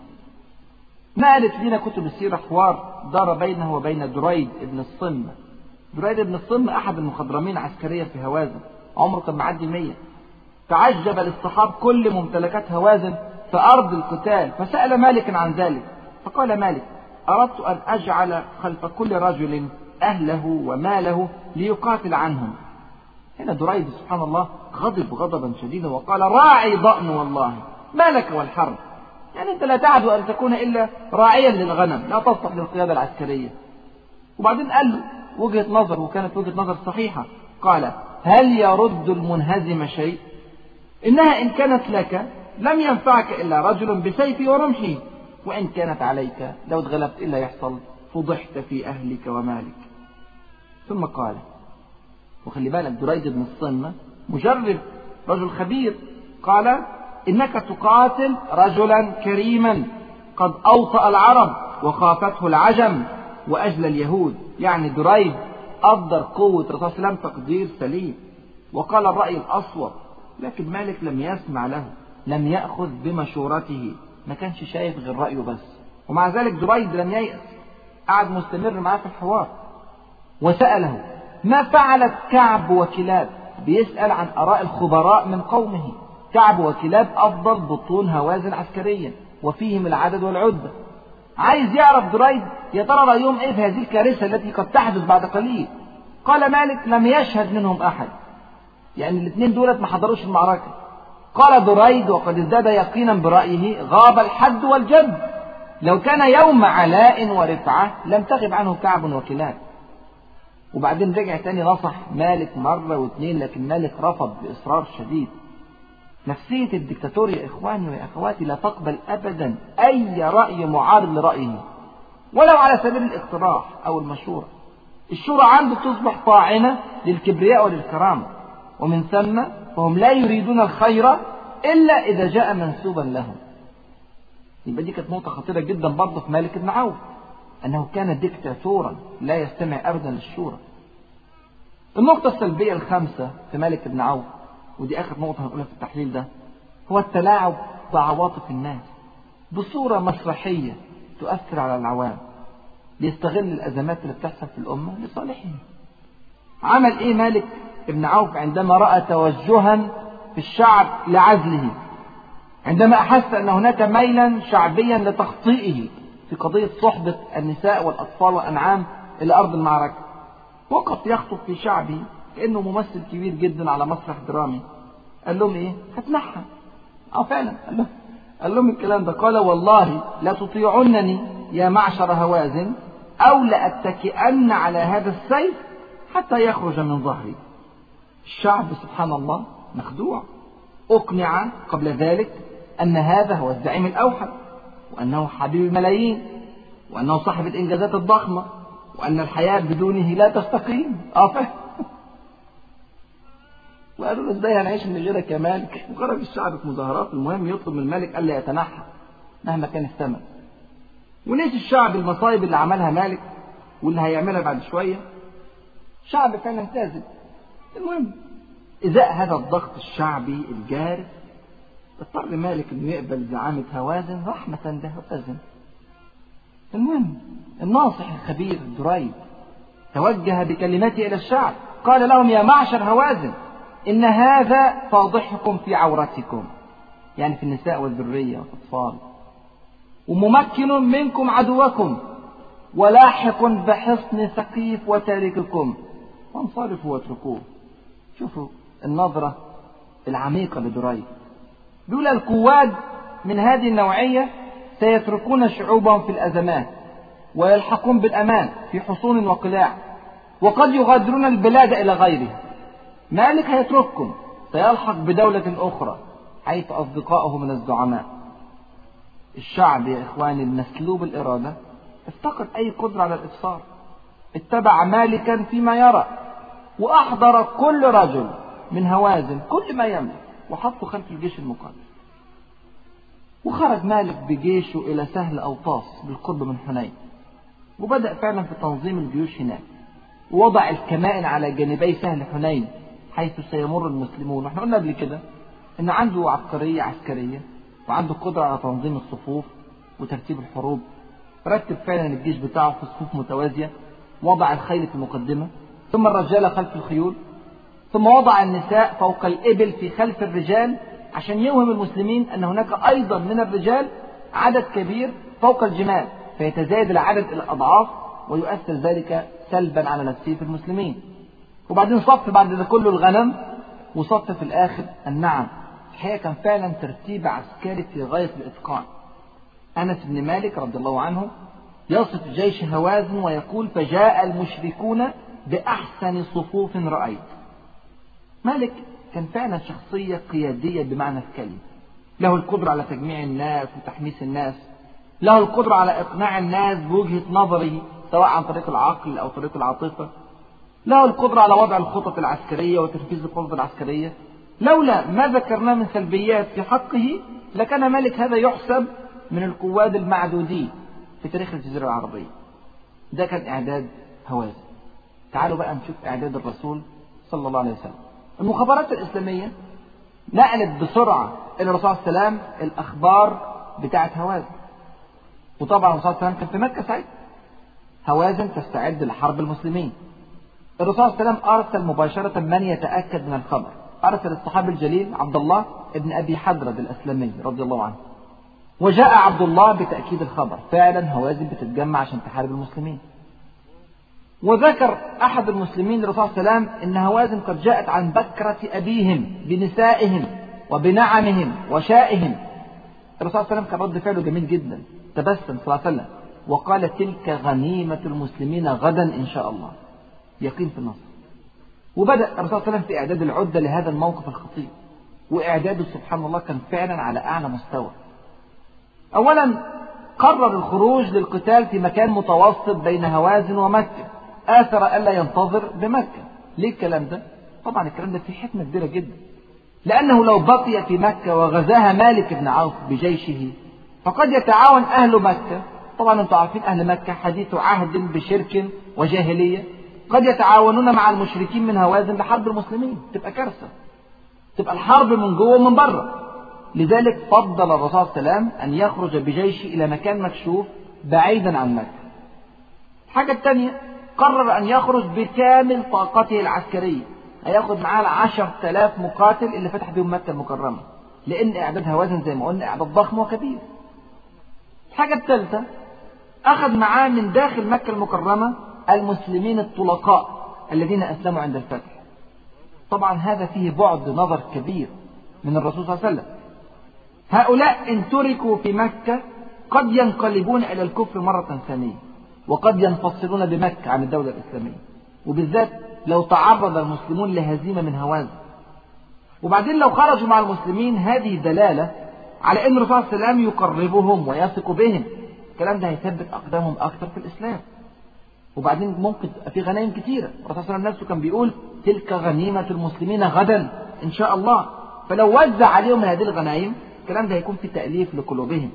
نقلت لنا كتب السيرة حوار دار بينه وبين دريد ابن الصم. دريد ابن الصم أحد المخضرمين عسكريا في هوازن، عمره كان معدي مية. تعجب لاصطحاب كل ممتلكات هوازن في أرض القتال، فسأل مالكا عن ذلك، فقال مالك: أردت أن أجعل خلف كل رجل أهله وماله ليقاتل عنهم. هنا دريد سبحان الله غضب غضبا شديدا وقال: راعي ضأن والله ما لك والحرب، يعني أنت لا تعد أن تكون إلا راعيا للغنم، لا تصلح للقيادة العسكرية. وبعدين قال له وجهة نظر، وكانت وجهة نظر صحيحة، قال: هل يرد المنهزم شيء؟ إنها إن كانت لك لم ينفعك إلا رجل بسيفي ورمحي، وإن كانت عليك لو اتغلبت إلا يحصل فضحت في أهلك ومالك. ثم قال، وخلي بالك دريد بن الصم مجرب رجل خبير، قال: إنك تقاتل رجلا كريما قد أوطأ العرب وخافته العجم وأجلى اليهود. يعني دريد قدر قوة الرسول صلى الله عليه وسلم تقدير سليم، وقال الرأي الأصوب، لكن مالك لم يسمع له، لم يأخذ بمشورته، ما كانش شايف غير رأيه بس. ومع ذلك دريد لم ييأس، قعد مستمر معاه في الحوار، وسأله: ما فعلت كعب وكلاب؟ بيسأل عن آراء الخبراء من قومه. كعب وكلاب أفضل بطون هوازن عسكريا وفيهم العدد والعدة. عايز يعرف دريد يا ترى رأيهم إيه في هذه الكارثة التي قد تحدث بعد قليل. قال مالك: لم يشهد منهم أحد، يعني الاثنين دولت ما حضروش المعركة. قال دريد وقد ازداد يقينا برأيه: غاب الحد والجد، لو كان يوم علاء ورفعة لم تغب عنه كعب وكلاب. وبعدين رجع تاني نصح مالك مرة واثنين، لكن مالك رفض بإصرار شديد. نفسية الدكتاتور يا إخواني ويا أخواتي لا تقبل أبدا أي رأي معارض لرأيه، ولو على سبيل الاقتراح أو المشورة. الشورى عنده تصبح طاعنة للكبرياء وللكرامة، ومن ثم فهم لا يريدون الخير إلا إذا جاء منسوبا لهم. يبقى دي كانت نقطة خطيرة جدا برضه في مالك بن عوف، أنه كان ديكتاتورا لا يستمع أبدا للشورى. النقطة السلبية الخامسة في مالك بن عوف، ودي آخر نقطة هنقولها في التحليل ده، هو التلاعب بعواطف الناس بصورة مسرحية تؤثر على العوام، ليستغل الأزمات اللي بتحصل في الأمة لصالحه. عمل إيه مالك ابن عوف عندما رأى توجها في الشعب لعزله، عندما أحس أن هناك ميلا شعبيا لتخطئه في قضية صحبة النساء والأطفال والأنعام إلى أرض المعركة؟ وقف يخطب في شعبه كأنه ممثل كبير جدا على مسرح درامي. قال لهم إيه؟ هتنحى. أو فعلا قال لهم, قال لهم الكلام ده، قال: والله لا تطيعنني يا معشر هوازن، أو لأتكئن على هذا السيف حتى يخرج من ظهري. الشعب سبحان الله مخدوع، أقنع قبل ذلك أن هذا هو الزعيم الأوحد، وأنه حبيب الملايين، وأنه صاحب الإنجازات الضخمة، وأن الحياة بدونه لا تستقيم. آه وقالوا له: ازاي هنعيش من غيرك يا مالك؟ وخرج الشعب في مظاهرات، المهم يطلب من الملك ألا يتنحى مهما كان الثمن. ونسي الشعب المصايب اللي عملها مالك واللي هيعملها بعد شوية. شعب فعلا كاذب. المهم إزاء هذا الضغط الشعبي الجارف اضطر مالك انه يقبل زعامة هوازن رحمة بهوازن. المهم الناصح الخبير دريد توجه بكلمته إلى الشعب، قال لهم: يا معشر هوازن، إن هذا فاضحكم في عورتكم، يعني في النساء والذرية والأطفال، وممكن منكم عدوكم، ولاحق بحصن ثقيف وتارككم، وانصرفوا واتركوه. شوفوا النظرة العميقة لدريد. بيقول: القواد من هذه النوعية سيتركون شعوبهم في الأزمات ويلحقون بالأمان في حصون وقلاع، وقد يغادرون البلاد إلى غيرها. مالك هيترككم، سيلحق بدولة أخرى حيث أصدقائه من الزعماء. الشعب يا إخواني المسلوب الإرادة افتقد أي قدرة على الإبصار، اتبع مالكا فيما يرى، وأحضر كل رجل من هوازن كل ما يملك وحطه خلف الجيش المقاتل. وخرج مالك بجيشه إلى سهل أوطاس بالقرب من حنين، وبدأ فعلا في تنظيم الجيوش هناك، ووضع الكمائن على جانبي سهل حنين حيث سيمر المسلمون. احنا قلنا قبل كده إن عنده عبقرية عسكرية وعنده قدرة على تنظيم الصفوف وترتيب الحروب. رتب فعلا الجيش بتاعه في صفوف متوازية، وضع الخيل في المقدمة، ثم الرجال خلف الخيول، ثم وضع النساء فوق الإبل في خلف الرجال، عشان يوهم المسلمين أن هناك أيضا من الرجال عدد كبير فوق الجمال، فيتزايد العدد إلى أضعاف ويؤثر ذلك سلبا على نفسية المسلمين. وبعدين صف بعد ذا كله الغنم، وصف في الآخر النعم. الحقيقة كان فعلا ترتيب عسكري في غاية الإتقان. أنس بن مالك رضي الله عنه يصف جيش هوازن ويقول: فجاء المشركون بأحسن صفوف رأيت. مالك كان فعلا شخصية قيادية بمعنى الكلمة، له القدرة على تجميع الناس وتحميس الناس، له القدرة على إقناع الناس بوجهة نظره سواء عن طريق العقل أو طريق العاطفة، له القدرة على وضع الخطط العسكرية وتنفيذ الخطط العسكرية. لولا ما ذكرناه من سلبيات في حقه لكان مالك هذا يحسب من القواد المعدودين في تاريخ الجزيرة العربية. ده كان إعداد هوازن. تعالوا بقى نشوف إعداد الرسول صلى الله عليه وسلم. المخابرات الإسلامية نقلت بسرعة إلى الرسول صلى الله عليه وسلم الأخبار بتاعة هوازن. وطبعا الرسول صلى الله عليه وسلم كان في مكة ساعتها. هوازن تستعد لحرب المسلمين. الرسول صلى الله عليه وسلم أرسل مباشرة من يتأكد من الخبر. أرسل الصحابي الجليل عبد الله ابن أبي حضرد الأسلمي رضي الله عنه. وجاء عبد الله بتأكيد الخبر. فعلا هوازن بتتجمع عشان تحارب المسلمين. وذكر أحد المسلمين للرسول صلى الله عليه وسلم إن هوازن قد جاءت عن بكرة أبيهم بنسائهم وبنعمهم وشائهم. الرسول صلى الله عليه وسلم كان رد فعله جميل جدا، تبسم صلى الله عليه وسلم وقال: تلك غنيمة المسلمين غدا إن شاء الله. يقين في النصر. وبدأ الرسول صلى الله عليه وسلم في إعداد العدة لهذا الموقف الخطير، وإعداده سبحان الله كان فعلا على أعلى مستوى. أولا قرر الخروج للقتال في مكان متوسط بين هوازن ومكة، آثر ألا ينتظر بمكة. ليه الكلام ده؟ طبعا الكلام ده فيه حكمة كبيرة جدا، لأنه لو بقي في مكة وغزاها مالك بن عوف بجيشه فقد يتعاون أهل مكة. طبعا أنتم عارفين أهل مكة حديث عهد بشرك وجاهلية، قد يتعاونون مع المشركين من هوازن لحرب المسلمين. تبقى كارثة، تبقى الحرب من جوه ومن بره. لذلك فضل الرسول صلى الله عليه وسلم أن يخرج بجيشه إلى مكان مكشوف بعيدا عن مكة. الحاجة الثانية قرر أن يخرج بكامل طاقته العسكرية، هياخد معاه العشر تلاف مقاتل اللي فتح بهم مكة المكرمة، لأن إعداد هوازن زي ما قلنا إعداد ضخم وكبير. الحاجة الثالثة أخذ معاه من داخل مكة المكرمة المسلمين الطلقاء الذين أسلموا عند الفتح. طبعا هذا فيه بعد نظر كبير من الرسول صلى الله عليه وسلم. هؤلاء إن تركوا في مكة قد ينقلبون إلى الكفر مرة ثانية، وقد ينفصلون بمكة عن الدولة الإسلامية، وبالذات لو تعرض المسلمون لهزيمة من هوازن. وبعدين لو خرجوا مع المسلمين هذه دلالة على أن الرسول صلى الله عليه وسلم يقربهم ويثق بهم. الكلام ده هيثبت أقدامهم أكثر في الإسلام. وبعدين ممكن في غنائم كثيرة. الرسول صلى الله عليه وسلم نفسه كان بيقول: تلك غنيمة المسلمين غدا إن شاء الله. فلو وزع عليهم هذه الغنائم الكلام ده هيكون في تأليف لقلوبهم.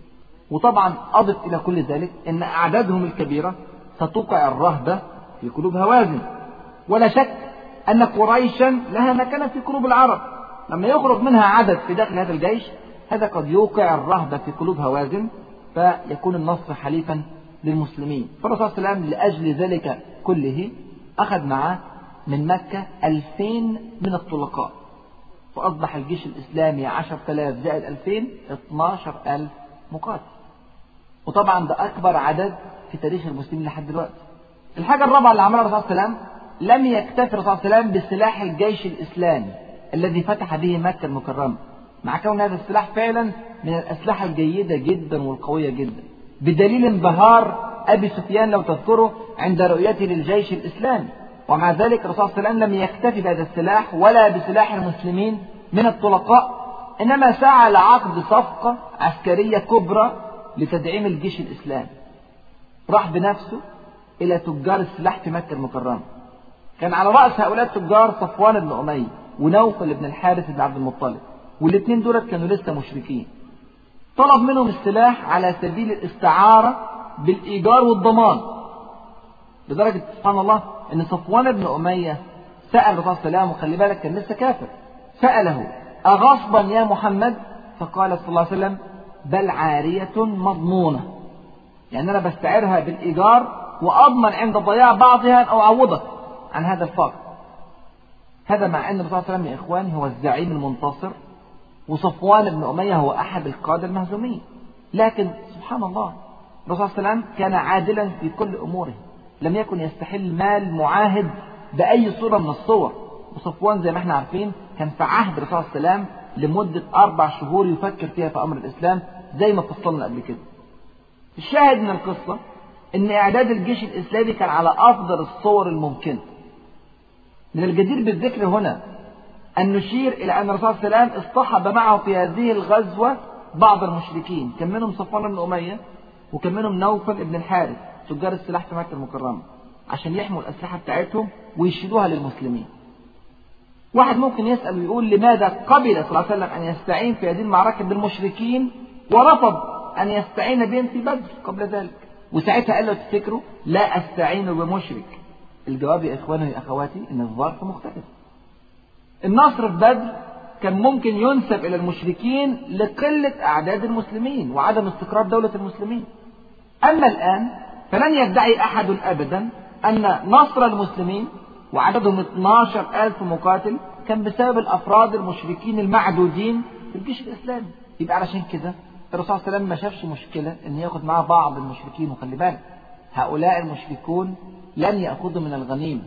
وطبعا أضف إلى كل ذلك أن أعدادهم الكبيرة ستوقع الرهبة في قلوب هوازن. ولا شك أن قريشا لها مكانة في قلوب العرب. لما يخرج منها عدد في داخل هذا الجيش هذا قد يوقع الرهبة في قلوب هوازن، فيكون النصر حليفا للمسلمين. فالرسول صلى الله عليه وسلم لأجل ذلك كله أخذ معه من مكة ألفين من الطلقاء، فأصبح الجيش الإسلامي عشر آلاف زائد ألفين اثناشر ألف مقاتل. وطبعا ده أكبر عدد في تاريخ المسلمين لحد دلوقتي. الحاجة الرابعة اللي عملها الرسول صلى الله عليه وسلم، لم يكتفي الرسول صلى الله عليه وسلم بسلاح الجيش الإسلامي الذي فتح به مكة المكرمة، مع كون هذا السلاح فعلا من الأسلحة الجيدة جدا والقوية جدا، بدليل انبهار أبي سفيان لو تذكره عند رؤيته للجيش الإسلامي. ومع ذلك الرسول صلى الله عليه وسلم لم يكتفي بهذا السلاح ولا بسلاح المسلمين من الطلقاء، إنما سعى لعقد صفقة عسكرية كبرى لتدعيم الجيش الإسلامي. راح بنفسه إلى تجار السلاح في مكة المكرمة. كان على رأس هؤلاء التجار صفوان بن أمية ونوفل بن الحارث بن عبد المطلب، والاثنين دولت كانوا لسه مشركين. طلب منهم السلاح على سبيل الاستعارة بالإيجار والضمان، لدرجة سبحان الله أن صفوان بن أمية سأل الرسول صلى الله عليه وسلم، وخلي بالك كان لسه كافر، سأله أغصبا يا محمد؟ فقال صلى الله عليه وسلم بل عارية مضمونة، يعني أنا بستعيرها بالإيجار وأضمن عند ضياع بعضها أو أعوضك عن هذا الفقر. هذا مع أن الرسول صلى الله عليه وسلم يا إخواني هو الزعيم المنتصر، وصفوان بن أمية هو أحد القادة المهزومين، لكن سبحان الله الرسول صلى الله عليه وسلم كان عادلا في كل أموره، لم يكن يستحل مال معاهد بأي صورة من الصور. وصفوان زي ما احنا عارفين كان في عهد الرسول صلى الله عليه وسلم لمدة أربع شهور يفكر فيها في أمر الإسلام زي ما فصلنا قبل كده. الشاهد من القصة إن إعداد الجيش الإسلامي كان على أفضل الصور الممكنة. من الجدير بالذكر هنا أن نشير إلى أن الرسول صلى الله عليه وسلم اصطحب معه في هذه الغزوة بعض المشركين، كان منهم صفوان بن أمية وكان منهم نوفل بن الحارث تجار السلاح في مكة المكرمة، عشان يحموا الأسلحة بتاعتهم ويشيلوها للمسلمين. واحد ممكن يسأل ويقول لماذا قبل صلى الله عليه وسلم أن يستعين في هذه المعركة بالمشركين ورفض أن يستعين بهم في بدر قبل ذلك؟ وساعتها قال له تفتكروا لا أستعين بمشرك. الجواب يا إخواني يا أخواتي إن الظرف مختلف. النصر في بدر كان ممكن ينسب إلى المشركين لقلة أعداد المسلمين وعدم استقرار دولة المسلمين. أما الآن فلن يدعي أحد أبدا أن نصر المسلمين وعددهم اثني عشر ألف مقاتل كان بسبب الأفراد المشركين المعدودين في الجيش الإسلامي. يبقى علشان كده الرسول صلى الله عليه وسلم ما شافش مشكلة أن يأخذ معه بعض المشركين، وخلي بالك هؤلاء المشركون لن يأخذوا من الغنيمة،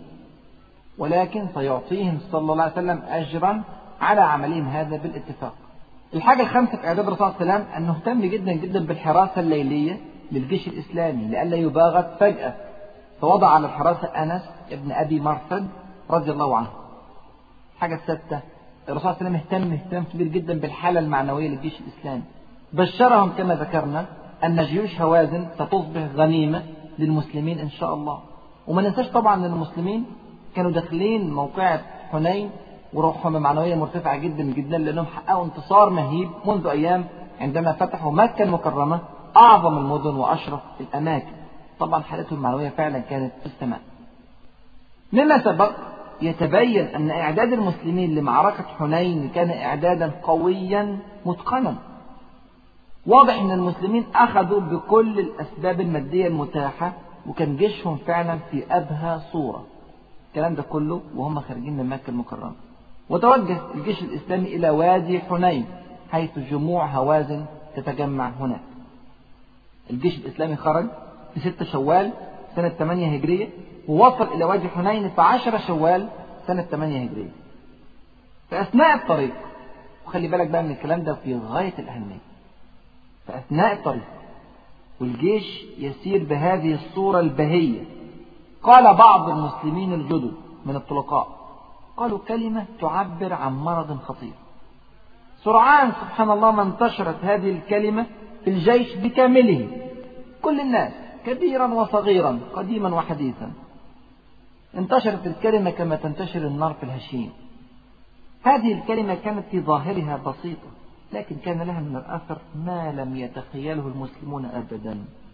ولكن سيعطيهم صلى الله عليه وسلم أجرا على عملهم هذا بالاتفاق. الحاجة الخامسة في إعداد الرسول صلى الله عليه وسلم أنه اهتم جدا جدا بالحراسة الليلية للجيش الإسلامي لئلا يباغت فجأة، فوضع على الحراسة أنس ابن أبي مرثد رضي الله عنه. الحاجة السادسة الرسول صلى الله عليه وسلم اهتم اهتمام كبير جدا بالحالة المعنوية للجيش الإسلامي، بشرهم كما ذكرنا أن جيوش هوازن ستصبح غنيمة للمسلمين إن شاء الله. وما ننساش طبعا أن المسلمين كانوا داخلين موقعة حنين وروحهم المعنوية مرتفعة جدا جدا، لأنهم حققوا انتصار مهيب منذ أيام عندما فتحوا مكة المكرمة أعظم المدن وأشرف الأماكن. طبعا حالتهم المعنوية فعلا كانت في السماء. مما سبق يتبين أن إعداد المسلمين لمعركة حنين كان إعدادا قويا متقنا. واضح أن المسلمين أخذوا بكل الأسباب المادية المتاحة، وكان جيشهم فعلا في أبهى صورة. الكلام ده كله وهم خارجين من مكة المكرمة. وتوجه الجيش الإسلامي إلى وادي حنين حيث جموع هوازن تتجمع هناك. الجيش الإسلامي خرج في ستة شوال سنة ثمانية هجرية، ووصل إلى وادي حنين في عشرة شوال سنة ثمانية هجرية. في أثناء الطريق، وخلي بالك بقى من الكلام ده في غاية الأهمية، في أثناء الطريق والجيش يسير بهذه الصورة البهية، قال بعض المسلمين الجدد من الطلقاء قالوا كلمة تعبر عن مرض خطير. سرعان سبحان الله ما انتشرت هذه الكلمة في الجيش بكامله، كل الناس كبيرا وصغيرا قديما وحديثا. انتشرت الكلمة كما تنتشر النار في الهشيم. هذه الكلمة كانت في ظاهرها بسيطة، لكن كان لها من الأثر ما لم يتخيله المسلمون أبدا.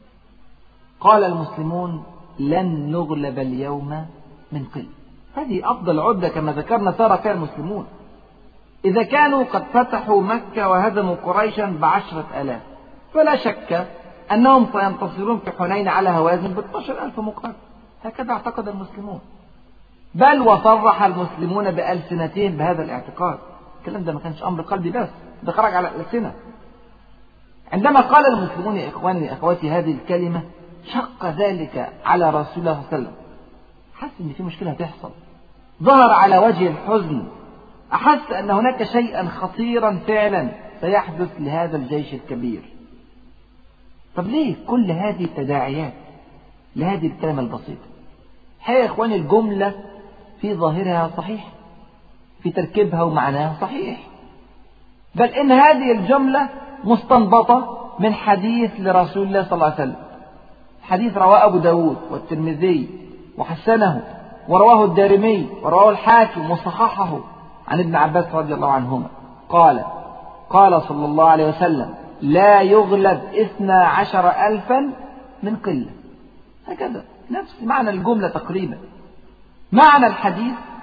قال المسلمون لن نغلب اليوم من قلة. هذه أفضل عدة كما ذكرنا سار فيها المسلمون. إذا كانوا قد فتحوا مكة وهزموا قريشا بعشرة آلاف، فلا شك أنهم سينتصرون في حنين على هوازن باثناشر ألف مقاتل. هكذا اعتقد المسلمون، بل وصرح المسلمون بألسنتهم بهذا الاعتقاد. الكلام ده ما كانش أمر قلبي بس، ده خرج على الألسنة. عندما قال المسلمون يا إخواني يا أخواتي هذه الكلمة شق ذلك على رسول الله صلى الله عليه وسلم، حس أن في مشكلة هتحصل، ظهر على وجه الحزن، أحس أن هناك شيئا خطيرا فعلا سيحدث لهذا الجيش الكبير. طب ليه كل هذه التداعيات لهذه الكلمة البسيطة؟ هي يا إخواني الجملة في ظاهرها صحيح، في تركيبها ومعناها صحيح، بل إن هذه الجملة مستنبطة من حديث لرسول الله صلى الله عليه وسلم. حديث رواه أبو داود والترمذي وحسنه، ورواه الدارمي ورواه الحاكم وصححه عن ابن عباس رضي الله عنهما قال قال صلى الله عليه وسلم لا يغلب اثنا عشر ألفا من قلة. هكذا نفس معنى الجملة تقريبا. معنى الحديث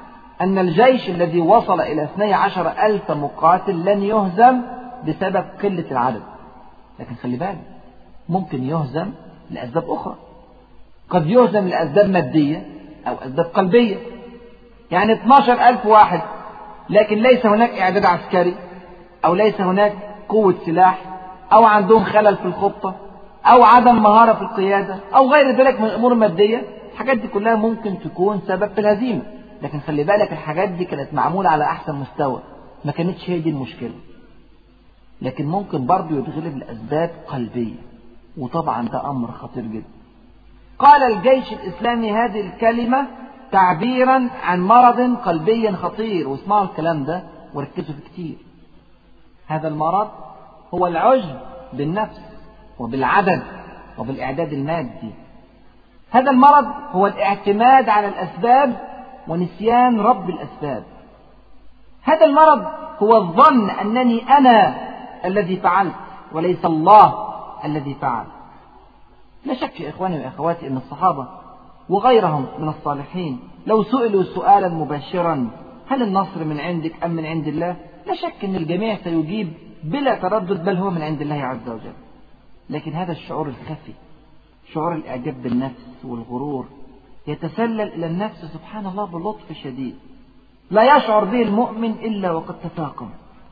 أن الجيش الذي وصل إلى اثني عشر ألف مقاتل لن يهزم بسبب قلة العدد. لكن خلي بالك، ممكن يهزم لأسباب أخرى. قد يهزم لأسباب مادية أو أسباب قلبية. يعني اثناشر ألف واحد لكن ليس هناك إعداد عسكري، أو ليس هناك قوة سلاح، أو عندهم خلل في الخطة، أو عدم مهارة في القيادة، أو غير ذلك من الأمور المادية. الحاجات دي كلها ممكن تكون سبب في الهزيمة. لكن خلي بالك، الحاجات دي كانت معمولة على أحسن مستوى، ما كانتش هي دي المشكلة. لكن ممكن برضه يتغلب لأسباب قلبية، وطبعا ده أمر خطير جدا. قال الجيش الإسلامي هذه الكلمة تعبيرا عن مرض قلبي خطير، واسمعوا الكلام ده وركزوا فيه كتير. هذا المرض هو العجب بالنفس وبالعدد وبالإعداد المادي. هذا المرض هو الاعتماد على الأسباب ونسيان رب الأسباب. هذا المرض هو الظن أنني أنا الذي فعلت وليس الله الذي فعل. لا شك يا إخواني وأخواتي أن الصحابة وغيرهم من الصالحين لو سئلوا سؤالا مباشرا: هل النصر من عندك أم من عند الله؟ لا شك أن الجميع سيجيب بلا تردد: بل هو من عند الله عز وجل. لكن هذا الشعور الخفي، شعور الإعجاب بالنفس والغرور، يتسلل إلى النفس سبحان الله بلطف شديد، لا يشعر به المؤمن إلا وقد تفاقم.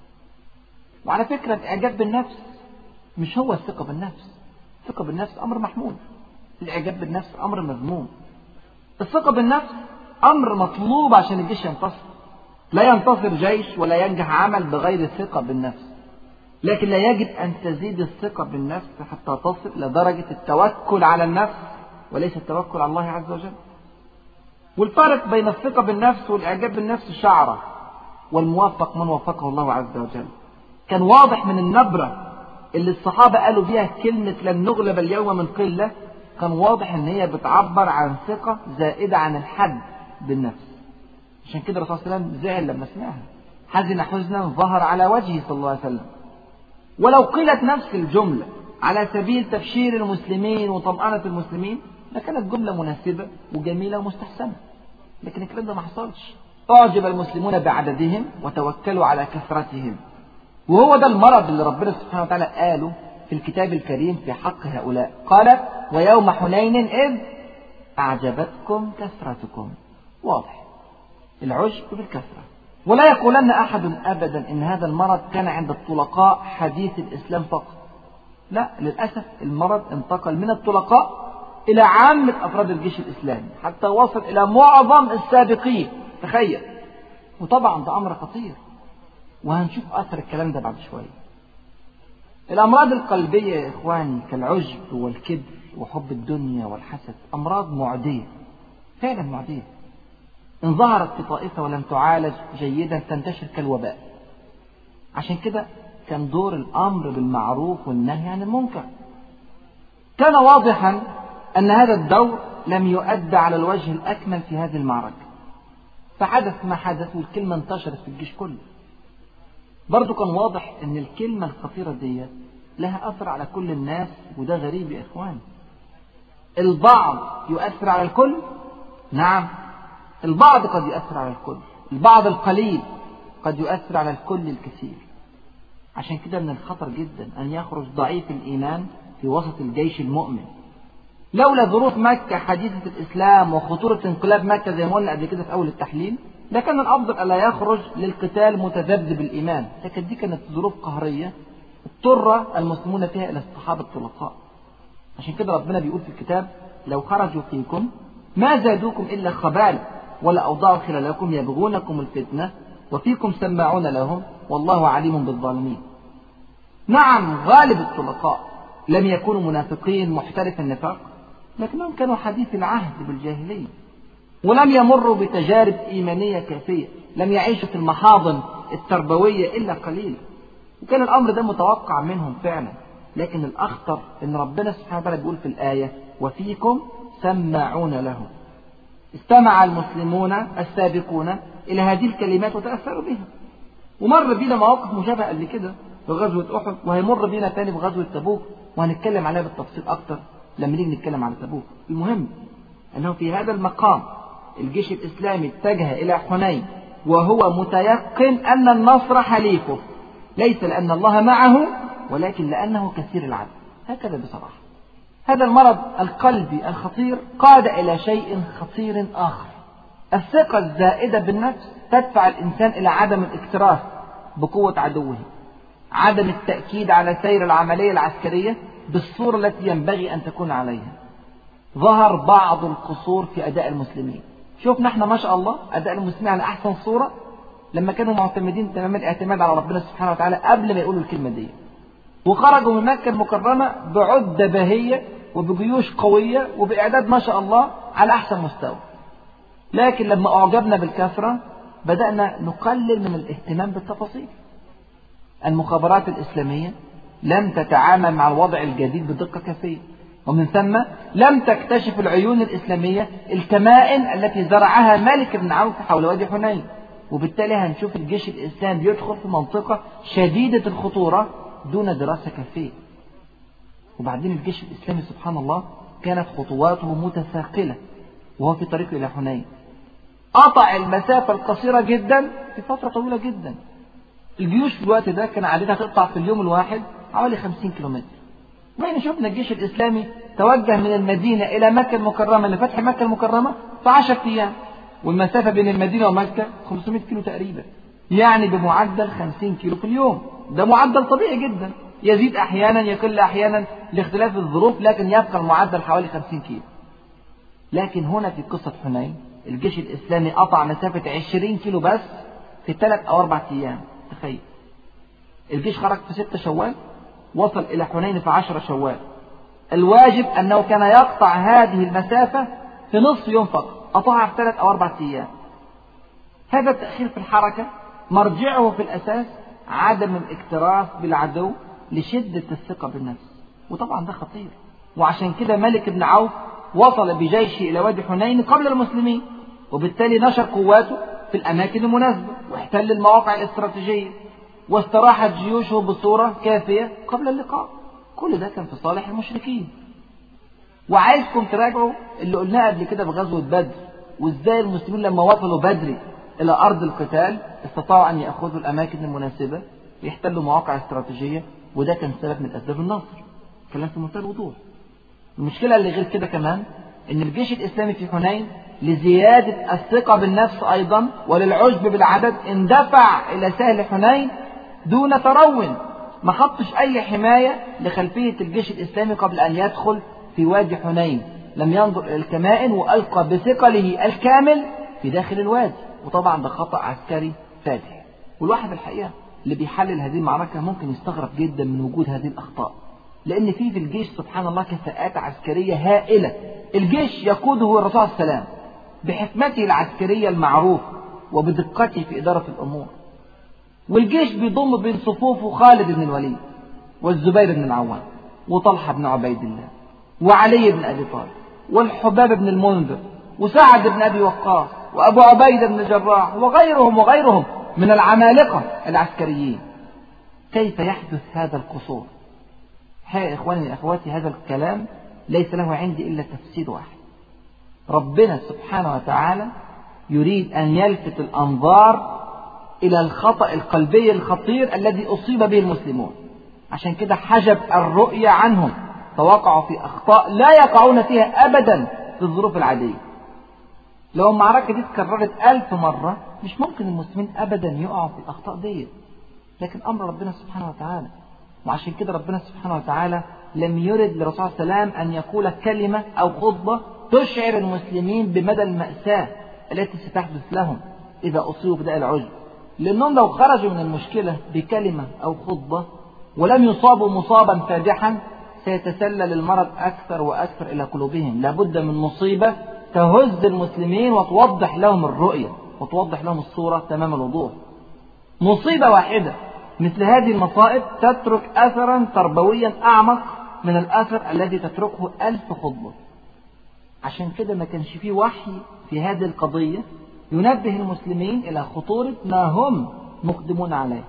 وعلى فكرة، الإعجاب بالنفس مش هو الثقة بالنفس. الثقة بالنفس أمر محمود، الإعجاب بالنفس أمر مذموم. الثقة بالنفس أمر مطلوب عشان الجيش ينتصر. لا ينتصر جيش ولا ينجح عمل بغير الثقة بالنفس. لكن لا يجب أن تزيد الثقة بالنفس حتى تصل إلى درجة التوكل على النفس وليس التوكل على الله عز وجل. والفرق بين الثقة بالنفس والإعجاب بالنفس شعرة، والموفق من وفقه الله عز وجل. كان واضح من النبرة اللي الصحابة قالوا بيها كلمة لن نغلب اليوم من قلة، كان واضح ان هي بتعبر عن ثقة زائدة عن الحد بالنفس. عشان كده الرسول صلى الله عليه وسلم زعل لما سمعها، حزن حزنا ظهر على وجهه صلى الله عليه وسلم. ولو قيلت نفس الجملة على سبيل تبشير المسلمين وطمأنة المسلمين لكانت جملة مناسبة وجميلة ومستحسنة. لكن الكلام ده ما حصلش. أعجب المسلمون بعددهم وتوكلوا على كثرتهم. وهو ده المرض اللي ربنا سبحانه وتعالى قاله في الكتاب الكريم في حق هؤلاء. قال: ويوم حنين إذ أعجبتكم كثرتكم. واضح العجب بالكثرة. ولا يقولن أحد أبدا إن هذا المرض كان عند الطلقاء حديث الإسلام فقط. لا، للأسف المرض انتقل من الطلقاء إلى عامة أفراد الجيش الإسلامي حتى وصل إلى معظم السابقين. تخيل. وطبعا ده أمر خطير، وهنشوف أثر الكلام ده بعد شوية. الأمراض القلبية يا إخواني كالعجب والكبر وحب الدنيا والحسد أمراض معدية، فعلا معدية. إن ظهرت في طائفة ولم تعالج جيدا تنتشر كالوباء. عشان كده كان دور الأمر بالمعروف والنهي عن المنكر. كان واضحا أن هذا الدور لم يؤدى على الوجه الأكمل في هذه المعركة، فحدث ما حدث والكلمة انتشرت في الجيش كله. برضو كان واضح أن الكلمة الخطيرة دي لها أثر على كل الناس، وده غريب يا إخوان. البعض يؤثر على الكل، نعم، البعض قد يؤثر على الكل، البعض القليل قد يؤثر على الكل الكثير. عشان كده من الخطر جدا أن يخرج ضعيف الإيمان في وسط الجيش المؤمن. لولا ظروف مكة حديثة الإسلام وخطورة انقلاب مكة زي ما قلنا قبل كده في أول التحليل، لكن الأفضل ألا يخرج للقتال متذبذب الإيمان. لكن دي كانت ظروف قهرية اضطر المسلمون فيها إلى اصطحاب الطلقاء. عشان كده ربنا بيقول في الكتاب: لو خرجوا فيكم ما زادوكم إلا خبالا ولا أوضاعوا خلالكم يبغونكم الفتنة وفيكم سماعون لهم والله عليم بالظالمين. نعم، غالب الطلقاء لم يكونوا منافقين محترف النفاق، لكنهم كانوا حديث العهد بالجاهلية، ولم يمروا بتجارب إيمانية كافية، لم يعيشوا في المحاضن التربوية إلا قليلا، وكان الأمر ده متوقع منهم فعلا. لكن الأخطر أن ربنا سبحانه وتعالى بيقول في الآية: وفيكم سماعون لهم. استمع المسلمون السابقون إلى هذه الكلمات وتأثروا بها. ومر بينا مواقف مشابهة قبل كده في غزوة أحد، وهيمر بينا تاني في غزوة تبوك، وهنتكلم عليها بالتفصيل أكتر لما نيجي نتكلم على تبوك. المهم أنه في هذا المقام الجيش الإسلامي اتجه إلى حنين وهو متيقن أن النصر حليفه، ليس لأن الله معه ولكن لأنه كثير العدد. هكذا بصراحة. هذا المرض القلبي الخطير قاد إلى شيء خطير آخر. الثقة الزائدة بالنفس تدفع الإنسان إلى عدم الاكتراث بقوة عدوه، عدم التأكيد على سير العملية العسكرية بالصورة التي ينبغي أن تكون عليها. ظهر بعض القصور في أداء المسلمين. شوفنا احنا ما شاء الله أداء المسلمين على أحسن صورة لما كانوا معتمدين تمام الاعتماد على ربنا سبحانه وتعالى قبل ما يقولوا الكلمة دي، وخرجوا من مكة المكرمة بعدة باهية وبجيوش قوية وبإعداد ما شاء الله على أحسن مستوى. لكن لما أعجبنا بالكثرة بدأنا نقلل من الاهتمام بالتفاصيل. المخابرات الإسلامية لم تتعامل مع الوضع الجديد بدقة كافية، ومن ثم لم تكتشف العيون الإسلامية الكمائن التي زرعها مالك بن عوف حول وادي حنين. وبالتالي هنشوف الجيش الإسلامي يدخل في منطقة شديدة الخطورة دون دراسة كافية. وبعدين الجيش الإسلامي سبحان الله كانت خطواته متثاقلة وهو في طريقه إلى حنين، قطع المسافة القصيرة جدا في فترة طويلة جدا. الجيوش في الوقت ده كان عادتها تقطع في اليوم الواحد حوالي خمسين كيلومتر. وين شفنا الجيش الإسلامي توجه من المدينة إلى مكة المكرمة لفتح مكة المكرمة في عشرة أيام، والمسافة بين المدينة ومكة خمسمائة كيلو تقريبا، يعني بمعدل خمسين كيلو في اليوم. ده معدل طبيعي جدا، يزيد أحيانا يقل أحيانا لاختلاف الظروف، لكن يبقى المعدل حوالي خمسين كيلو. لكن هنا في قصة حنين الجيش الإسلامي قطع مسافة عشرين كيلو بس في ثلاث أو أربع أيام. تخيل، الجيش خرج في ستة شوال وصل إلى حنين في عشرة شوال. الواجب أنه كان يقطع هذه المسافة في نصف يوم فقط، قطعها في ثلاث أو أربع أيام. هذا التأخير في الحركة مرجعه في الأساس عدم الاكتراث بالعدو لشدة الثقة بالنفس، وطبعا ده خطير. وعشان كده مالك بن عوف وصل بجيشه إلى وادي حنين قبل المسلمين، وبالتالي نشر قواته في الأماكن المناسبة واحتل المواقع الاستراتيجية واستراحت جيوشه بصورة كافية قبل اللقاء. كل ده كان في صالح المشركين. وعايزكم تراجعوا اللي قلناه قبل كده بغزوة بدر، وازاي المسلمين لما وصلوا بدري إلى أرض القتال استطاعوا أن يأخذوا الأماكن المناسبة ويحتلوا مواقع استراتيجية، وده كان سبب من أسباب النصر. كلام في منتهى الوضوح. المشكلة اللي غير كده كمان إن الجيش الإسلامي في حنين لزيادة الثقة بالنفس أيضا وللعجب بالعدد اندفع إلى سهل حنين دون ترون، ما خطش أي حماية لخلفية الجيش الإسلامي قبل أن يدخل في وادي حنين. لم ينظر إلى الكمائن وألقى بثقله الكامل في داخل الوادي، وطبعا ده خطأ عسكري فادح. والواحد الحقيقة اللي بيحلل هذه المعركة ممكن يستغرب جدا من وجود هذه الأخطاء، لأن في في الجيش سبحان الله كفاءات عسكرية هائلة. الجيش يقوده الرسول صلى الله عليه وسلم بحكمته العسكرية المعروفة وبدقته في إدارة الأمور. والجيش بيضم بين صفوفه خالد بن الوليد والزبير بن العوام وطلحة بن عبيد الله وعلي بن أبي طالب والحباب بن المنذر وسعد بن أبي وقاص وأبو عبيدة بن الجراح وغيرهم وغيرهم من العمالقة العسكريين. كيف يحدث هذا القصور؟ يا إخواني وأخواتي، هذا الكلام ليس له عندي إلا تفسير واحد. ربنا سبحانه وتعالى يريد أن يلفت الأنظار إلى الخطأ القلبي الخطير الذي أصيب به المسلمون، عشان كده حجب الرؤية عنهم فوقعوا في أخطاء لا يقعون فيها أبدا في الظروف العادية. لو المعركة دي اتكررت ألف مرة مش ممكن المسلمين أبدا يقعوا في الأخطاء دي، لكن أمر ربنا سبحانه وتعالى. وعشان كده ربنا سبحانه وتعالى لم يرد للرسول صلى الله عليه وسلم أن يقول كلمة أو خطبة تشعر المسلمين بمدى المأساة التي ستحدث لهم إذا أصيبوا بداء العجب، لأنهم لو خرجوا من المشكلة بكلمة أو خطبة ولم يصابوا مصابا فادحا سيتسلل المرض أكثر وأكثر إلى قلوبهم. لابد من مصيبة تهز المسلمين وتوضح لهم الرؤية وتوضح لهم الصورة تمام الوضوح. مصيبة واحدة مثل هذه المصائب تترك أثرا تربويا أعمق من الأثر الذي تتركه ألف خطبة. عشان كده ما كانش فيه وحي في هذه القضية ينبه المسلمين إلى خطورة ما هم مقدمون عليه.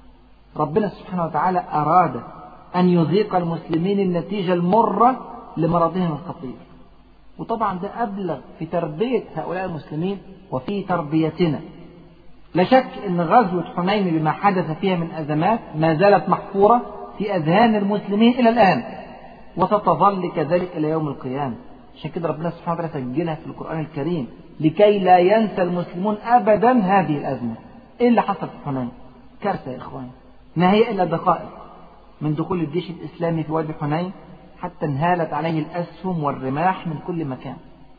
ربنا سبحانه وتعالى أراد أن يذيق المسلمين النتيجة المرة لمرضهم الخطير، وطبعا ده أبلغ في تربية هؤلاء المسلمين وفي تربيتنا. لا شك أن غزوة حنين بما حدث فيها من أزمات ما زالت محفورة في أذهان المسلمين إلى الآن، وستظل كذلك إلى يوم القيامة. عشان كده ربنا سبحانه وتعالى سجلها في القرآن الكريم لكي لا ينسى المسلمون أبدا هذه الأزمة. إيه اللي حصل في حنين؟ كارثة يا إخوان، ما هي إلا دقائق من دخول الجيش الإسلامي في وادي حنين حتى انهالت عليه الأسهم والرماح من كل مكان،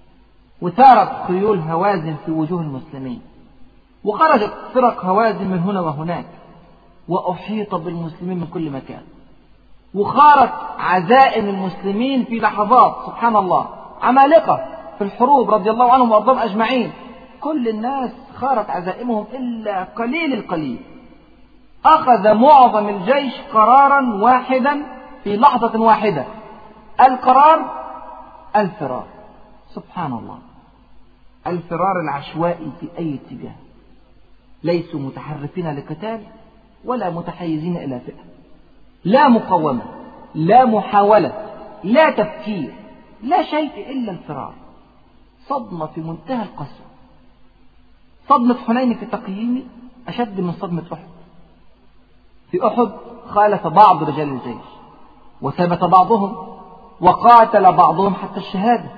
وثارت خيول هوازن في وجوه المسلمين، وخرجت فرق هوازن من هنا وهناك، وأحيط بالمسلمين من كل مكان، وخارت عزائم المسلمين في لحظات سبحان الله، عمالقة في الحروب رضي الله عنهم وأرضاهم أجمعين، كل الناس خارت عزائمهم إلا قليل القليل. أخذ معظم الجيش قرارا واحدا في لحظة واحدة، القرار الفرار. سبحان الله، الفرار العشوائي في أي اتجاه، ليسوا متحرفين لقتال ولا متحيزين إلى فئة، لا مقاومة، لا محاولة، لا تفكير، لا شيء إلا الفرار. صدمة في منتهى القسوة. صدمة حنين في تقييمي أشد من صدمة أحد. في أحد خالف بعض رجال الجيش وثبت بعضهم وقاتل بعضهم حتى الشهادة،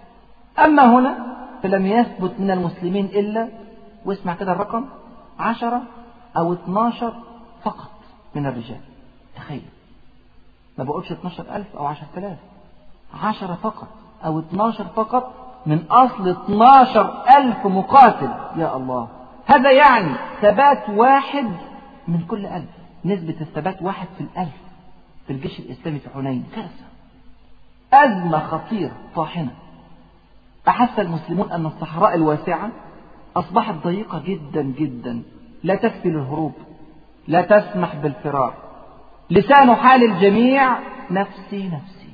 أما هنا فلم يثبت من المسلمين إلا، واسمع كده الرقم، عشرة أو اتناشر فقط من الرجال. تخيل، ما بقولش اتناشر ألف أو عشرة آلاف، عشرة فقط أو اتناشر فقط من أصل اتناشر ألف مقاتل. يا الله، هذا يعني ثبات واحد من كل ألف، نسبة الثبات واحد في الألف في الجيش الإسلامي في حنين. كارثة، أزمة خطيرة طاحنة. أحس المسلمون أن الصحراء الواسعة أصبحت ضيقة جدا جدا، لا تكفي للهروب، لا تسمح بالفرار. لسان حال الجميع نفسي نفسي.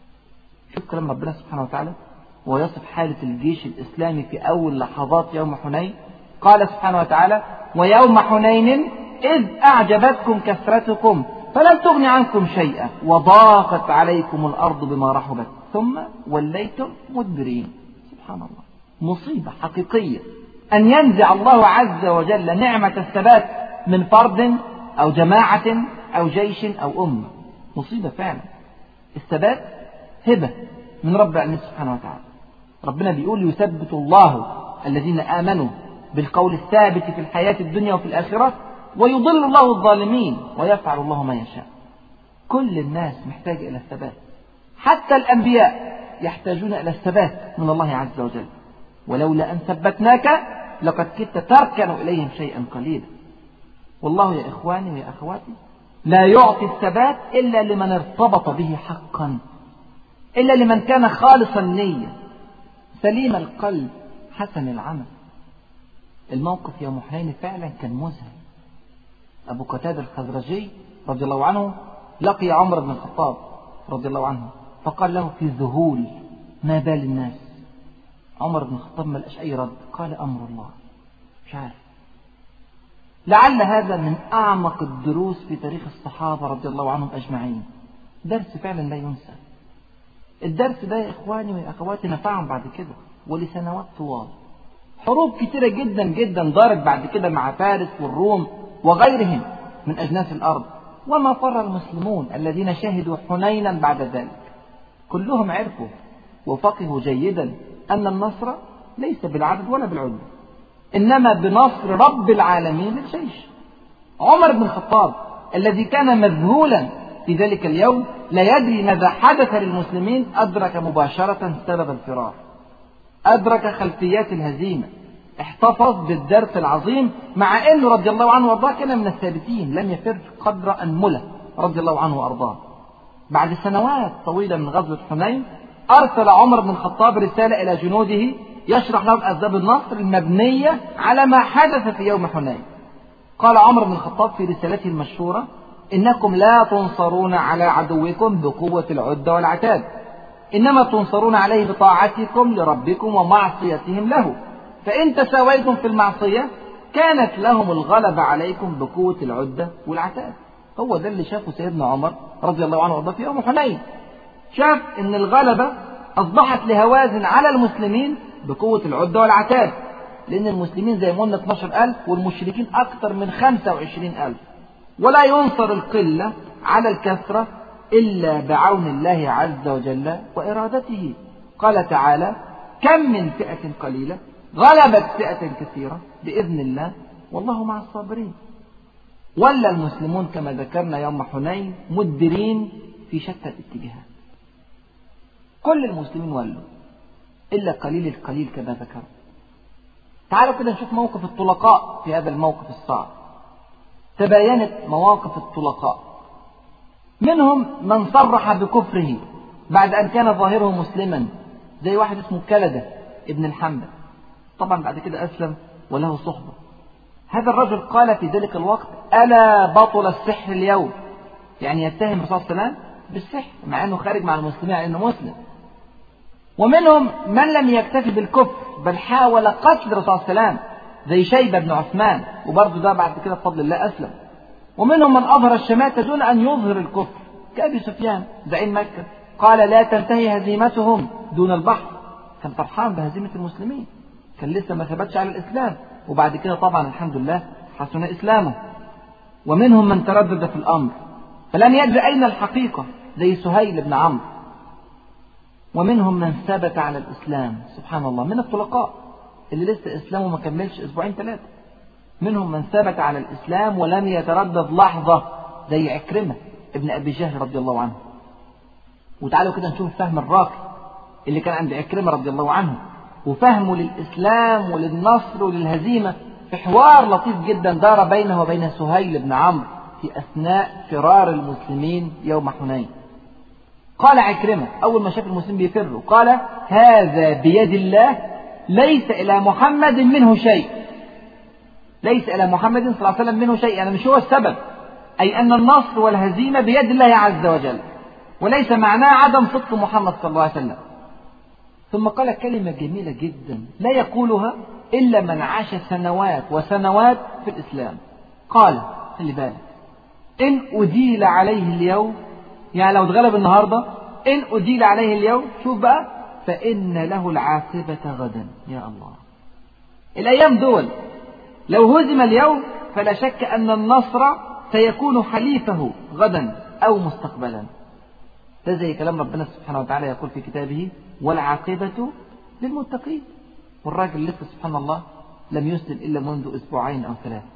شوف كلام ربنا سبحانه وتعالى ويصف حالة الجيش الإسلامي في أول لحظات يوم حنين. قال سبحانه وتعالى: ويوم حنين إذ أعجبتكم كثرتكم فلم تغن عنكم شيئا وضاقت عليكم الأرض بما رحبت ثم وليتم مدبرين. سبحان الله، مصيبة حقيقية أن ينزع الله عز وجل نعمة الثبات من فرد أو جماعة أو جيش أو أمة. مصيبة فعلا. الثبات هبة من رب العالمين سبحانه وتعالى. ربنا بيقول: يثبت الله الذين آمنوا بالقول الثابت في الحياة الدنيا وفي الآخرة ويضل الله الظالمين ويفعل الله ما يشاء. كل الناس محتاجة إلى الثبات، حتى الأنبياء يحتاجون إلى الثبات من الله عز وجل. ولولا أن ثبتناك لقد كدت تركن إليهم شيئا قليلا. والله يا إخواني ويا أخواتي لا يعطي الثبات إلا لمن ارتبط به حقا، إلا لمن كان خالص النية سليم القلب حسن العمل. الموقف يوم حنين فعلا كان مذهل. أبو قتادة الخزرجي رضي الله عنه لقي عمر بن الخطاب رضي الله عنه فقال له في ذهول: ما بال الناس؟ عمر بن الخطاب ما لقاش أي رد، قال: أمر الله. مش عارف. لعل هذا من أعمق الدروس في تاريخ الصحابة رضي الله عنهم أجمعين. درس فعلا لا ينسى. الدرس ده يا إخواني ويا أخواتي نفعهم بعد كده ولسنوات طوال. حروب كتيرة جدا جدا دارت بعد كده مع فارس والروم وغيرهم من أجناس الأرض، وما فر المسلمون الذين شهدوا حنينا بعد ذلك. كلهم عرفوا وفقهوا جيدا أن النصر ليس بالعدد ولا بالعدة، إنما بنصر رب العالمين للجيش. عمر بن الخطاب الذي كان مذهولا في ذلك اليوم لا يدري ماذا حدث للمسلمين أدرك مباشرة سبب الفرار، أدرك خلفيات الهزيمة، احتفظ بالدرس العظيم، مع أنه رضي الله عنه وأرضاه كان من الثابتين لم يفر قدر أنملة رضي الله عنه وأرضاه. بعد سنوات طويلة من غزوة حنين أرسل عمر بن الخطاب رسالة إلى جنوده يشرح لهم أسباب النصر المبنية على ما حدث في يوم حنين. قال عمر بن الخطاب في رسالته المشهورة: إنكم لا تنصرون على عدوكم بقوة العدة والعتاد، إنما تنصرون عليه بطاعتكم لربكم ومعصيتهم له، فإن تساويتم في المعصية كانت لهم الغلبة عليكم بقوة العدة والعتاد. هو ده اللي شافه سيدنا عمر رضي الله عنه وارضاه في يوم حنين. شاف ان الغلبة اصبحت لهوازن على المسلمين بقوة العدة والعتاد، لأن المسلمين زي ما قلنا اثنا عشر ألف والمشركين أكثر من خمسة وعشرين ألف. ولا ينصر القلة على الكثرة إلا بعون الله عز وجل وإرادته. قال تعالى: كم من فئة قليلة غلبت فئة كثيرة بإذن الله والله مع الصابرين. ولا المسلمون كما ذكرنا يوم حنين مدبرين في شتى الاتجاهات. كل المسلمين ولوا إلا قليل القليل كما ذكر. تعالوا كده نشوف موقف الطلقاء في هذا الموقف الصعب. تباينت مواقف الطلقاء. منهم من صرح بكفره بعد أن كان ظاهره مسلما، زي واحد اسمه كلدة ابن الحنبل، طبعا بعد كده أسلم وله صحبة. هذا الرجل قال في ذلك الوقت: ألا بطل السحر اليوم، يعني يتهم الرسول صلى الله عليه وسلم بالسحر مع أنه خارج مع المسلمين على أنه مسلم. ومنهم من لم يكتفي بالكفر بل حاول قتل الرسول صلى الله عليه وسلم، زي شيبة بن عثمان، وبرضه ده بعد كده بفضل الله أسلم. ومنهم من أظهر الشماتة دون أن يظهر الكفر، كأبي سفيان زعيم مكة، قال: لا تنتهي هزيمتهم دون البحر. كان فرحان بهزيمة المسلمين، كان لسه ما ثبتش على الإسلام، وبعد كده طبعا الحمد لله حسن إسلامه. ومنهم من تردد في الأمر فلم يدري أين الحقيقة، زي سهيل بن عمرو. ومنهم من ثبت على الإسلام، سبحان الله، من الطلقاء اللي لسه إسلامه ما كملش أسبوعين ثلاثة. منهم من ثبت على الإسلام ولم يتردد لحظة، زي عكرمة ابن أبي جهل رضي الله عنه. وتعالوا كده نشوف فهم الراقي اللي كان عند عكرمة رضي الله عنه، وفهمه للإسلام وللنصر وللهزيمة، في حوار لطيف جدا دار بينه وبين سهيل بن عمرو في أثناء فرار المسلمين يوم حنين. قال عكرمة أول ما شاف المسلمين بيفروا، قال: هذا بيد الله، ليس إلى محمد منه شيء. ليس إلى محمد صلى الله عليه وسلم منه شيء، يعني مش هو السبب، أي أن النصر والهزيمة بيد الله عز وجل، وليس معناه عدم صدق محمد صلى الله عليه وسلم. ثم قال كلمة جميلة جدا لا يقولها إلا من عاش سنوات وسنوات في الإسلام. قال: خلي بالك، إن أديل عليه اليوم، يعني لو اتغلب النهاردة، إن أديل عليه اليوم، شوف بقى، فإن له العاقبة غدا. يا الله، الأيام دول لو هزم اليوم فلا شك أن النصر سيكون حليفه غدا أو مستقبلا. ده زي كلام ربنا سبحانه وتعالى يقول في كتابه: والعاقبة للمتقين. والراجل لسه سبحان الله لم يسلم إلا منذ أسبوعين أو ثلاثة.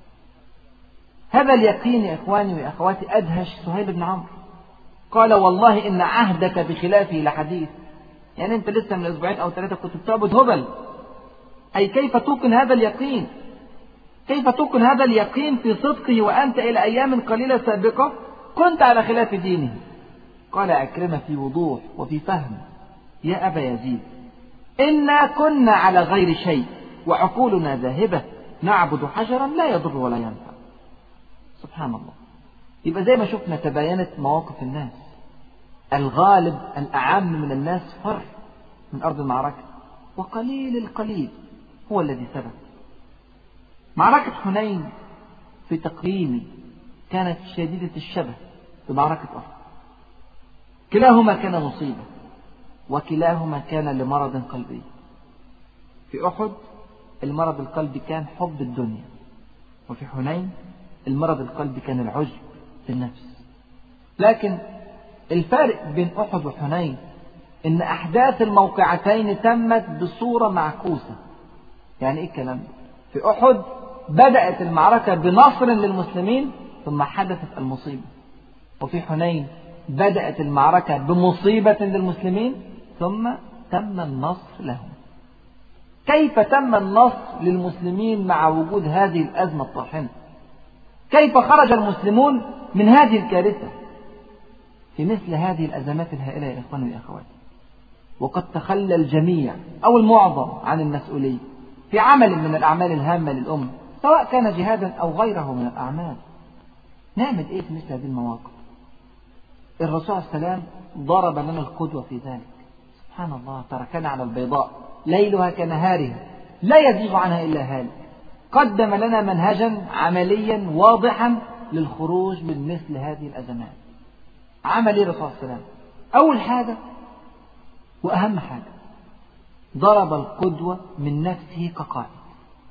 هذا اليقين يا إخواني وأخواتي أدهش سهيل بن عمرو. قال: والله إن عهدك بخلافه لحديث. يعني أنت لسه من أسبوعين أو ثلاثة كنت بتعبد هبل، أي كيف توقن هذا اليقين؟ كيف توقن هذا اليقين في صدقه وأنت إلى أيام قليلة سابقة كنت على خلاف دينه؟ قال عكرمة في وضوح وفي فهم: يا أبا يزيد، إنا كنا على غير شيء وعقولنا ذاهبة، نعبد حجرا لا يضر ولا ينفع. سبحان الله. يبقى زي ما شفنا تباينت مواقف الناس. الغالب الأعم من الناس فر من أرض المعركة، وقليل القليل هو الذي ثبت. معركة حنين في تقييمي كانت شديدة الشبه بمعركة أحد. كلاهما كان مصيبة، وكلاهما كان لمرض قلبي. في أحد المرض القلبي كان حب الدنيا، وفي حنين المرض القلبي كان العجب بالنفس. لكن الفارق بين أحد وحنين إن أحداث الموقعتين تمت بصورة معكوسة. يعني إيه الكلام؟ في أحد بدأت المعركة بنصر للمسلمين ثم حدثت المصيبة، وفي حنين بدأت المعركة بمصيبة للمسلمين ثم تم النصر لهم. كيف تم النصر للمسلمين مع وجود هذه الأزمة الطاحنة؟ كيف خرج المسلمون من هذه الكارثة في مثل هذه الأزمات الهائلة يا إخواني وأخواتي؟ وقد تخلى الجميع أو المعظم عن المسؤولية في عمل من الأعمال الهامة للأمة، سواء كان جهادا أو غيره من الأعمال. نعمل إيه في مثل هذه المواقف؟ الرسول صلى الله عليه وسلم ضرب لنا القدوة في ذلك. سبحان الله، تركنا على البيضاء ليلها كنهارها لا يزيغ عنها إلا هالك. قدم لنا منهجا عمليا واضحا للخروج من مثل هذه الأزمات. عمل إيه الرسول صلى الله عليه وسلم؟ أول حاجة وأهم حاجة، ضرب القدوة من نفسه كقائد.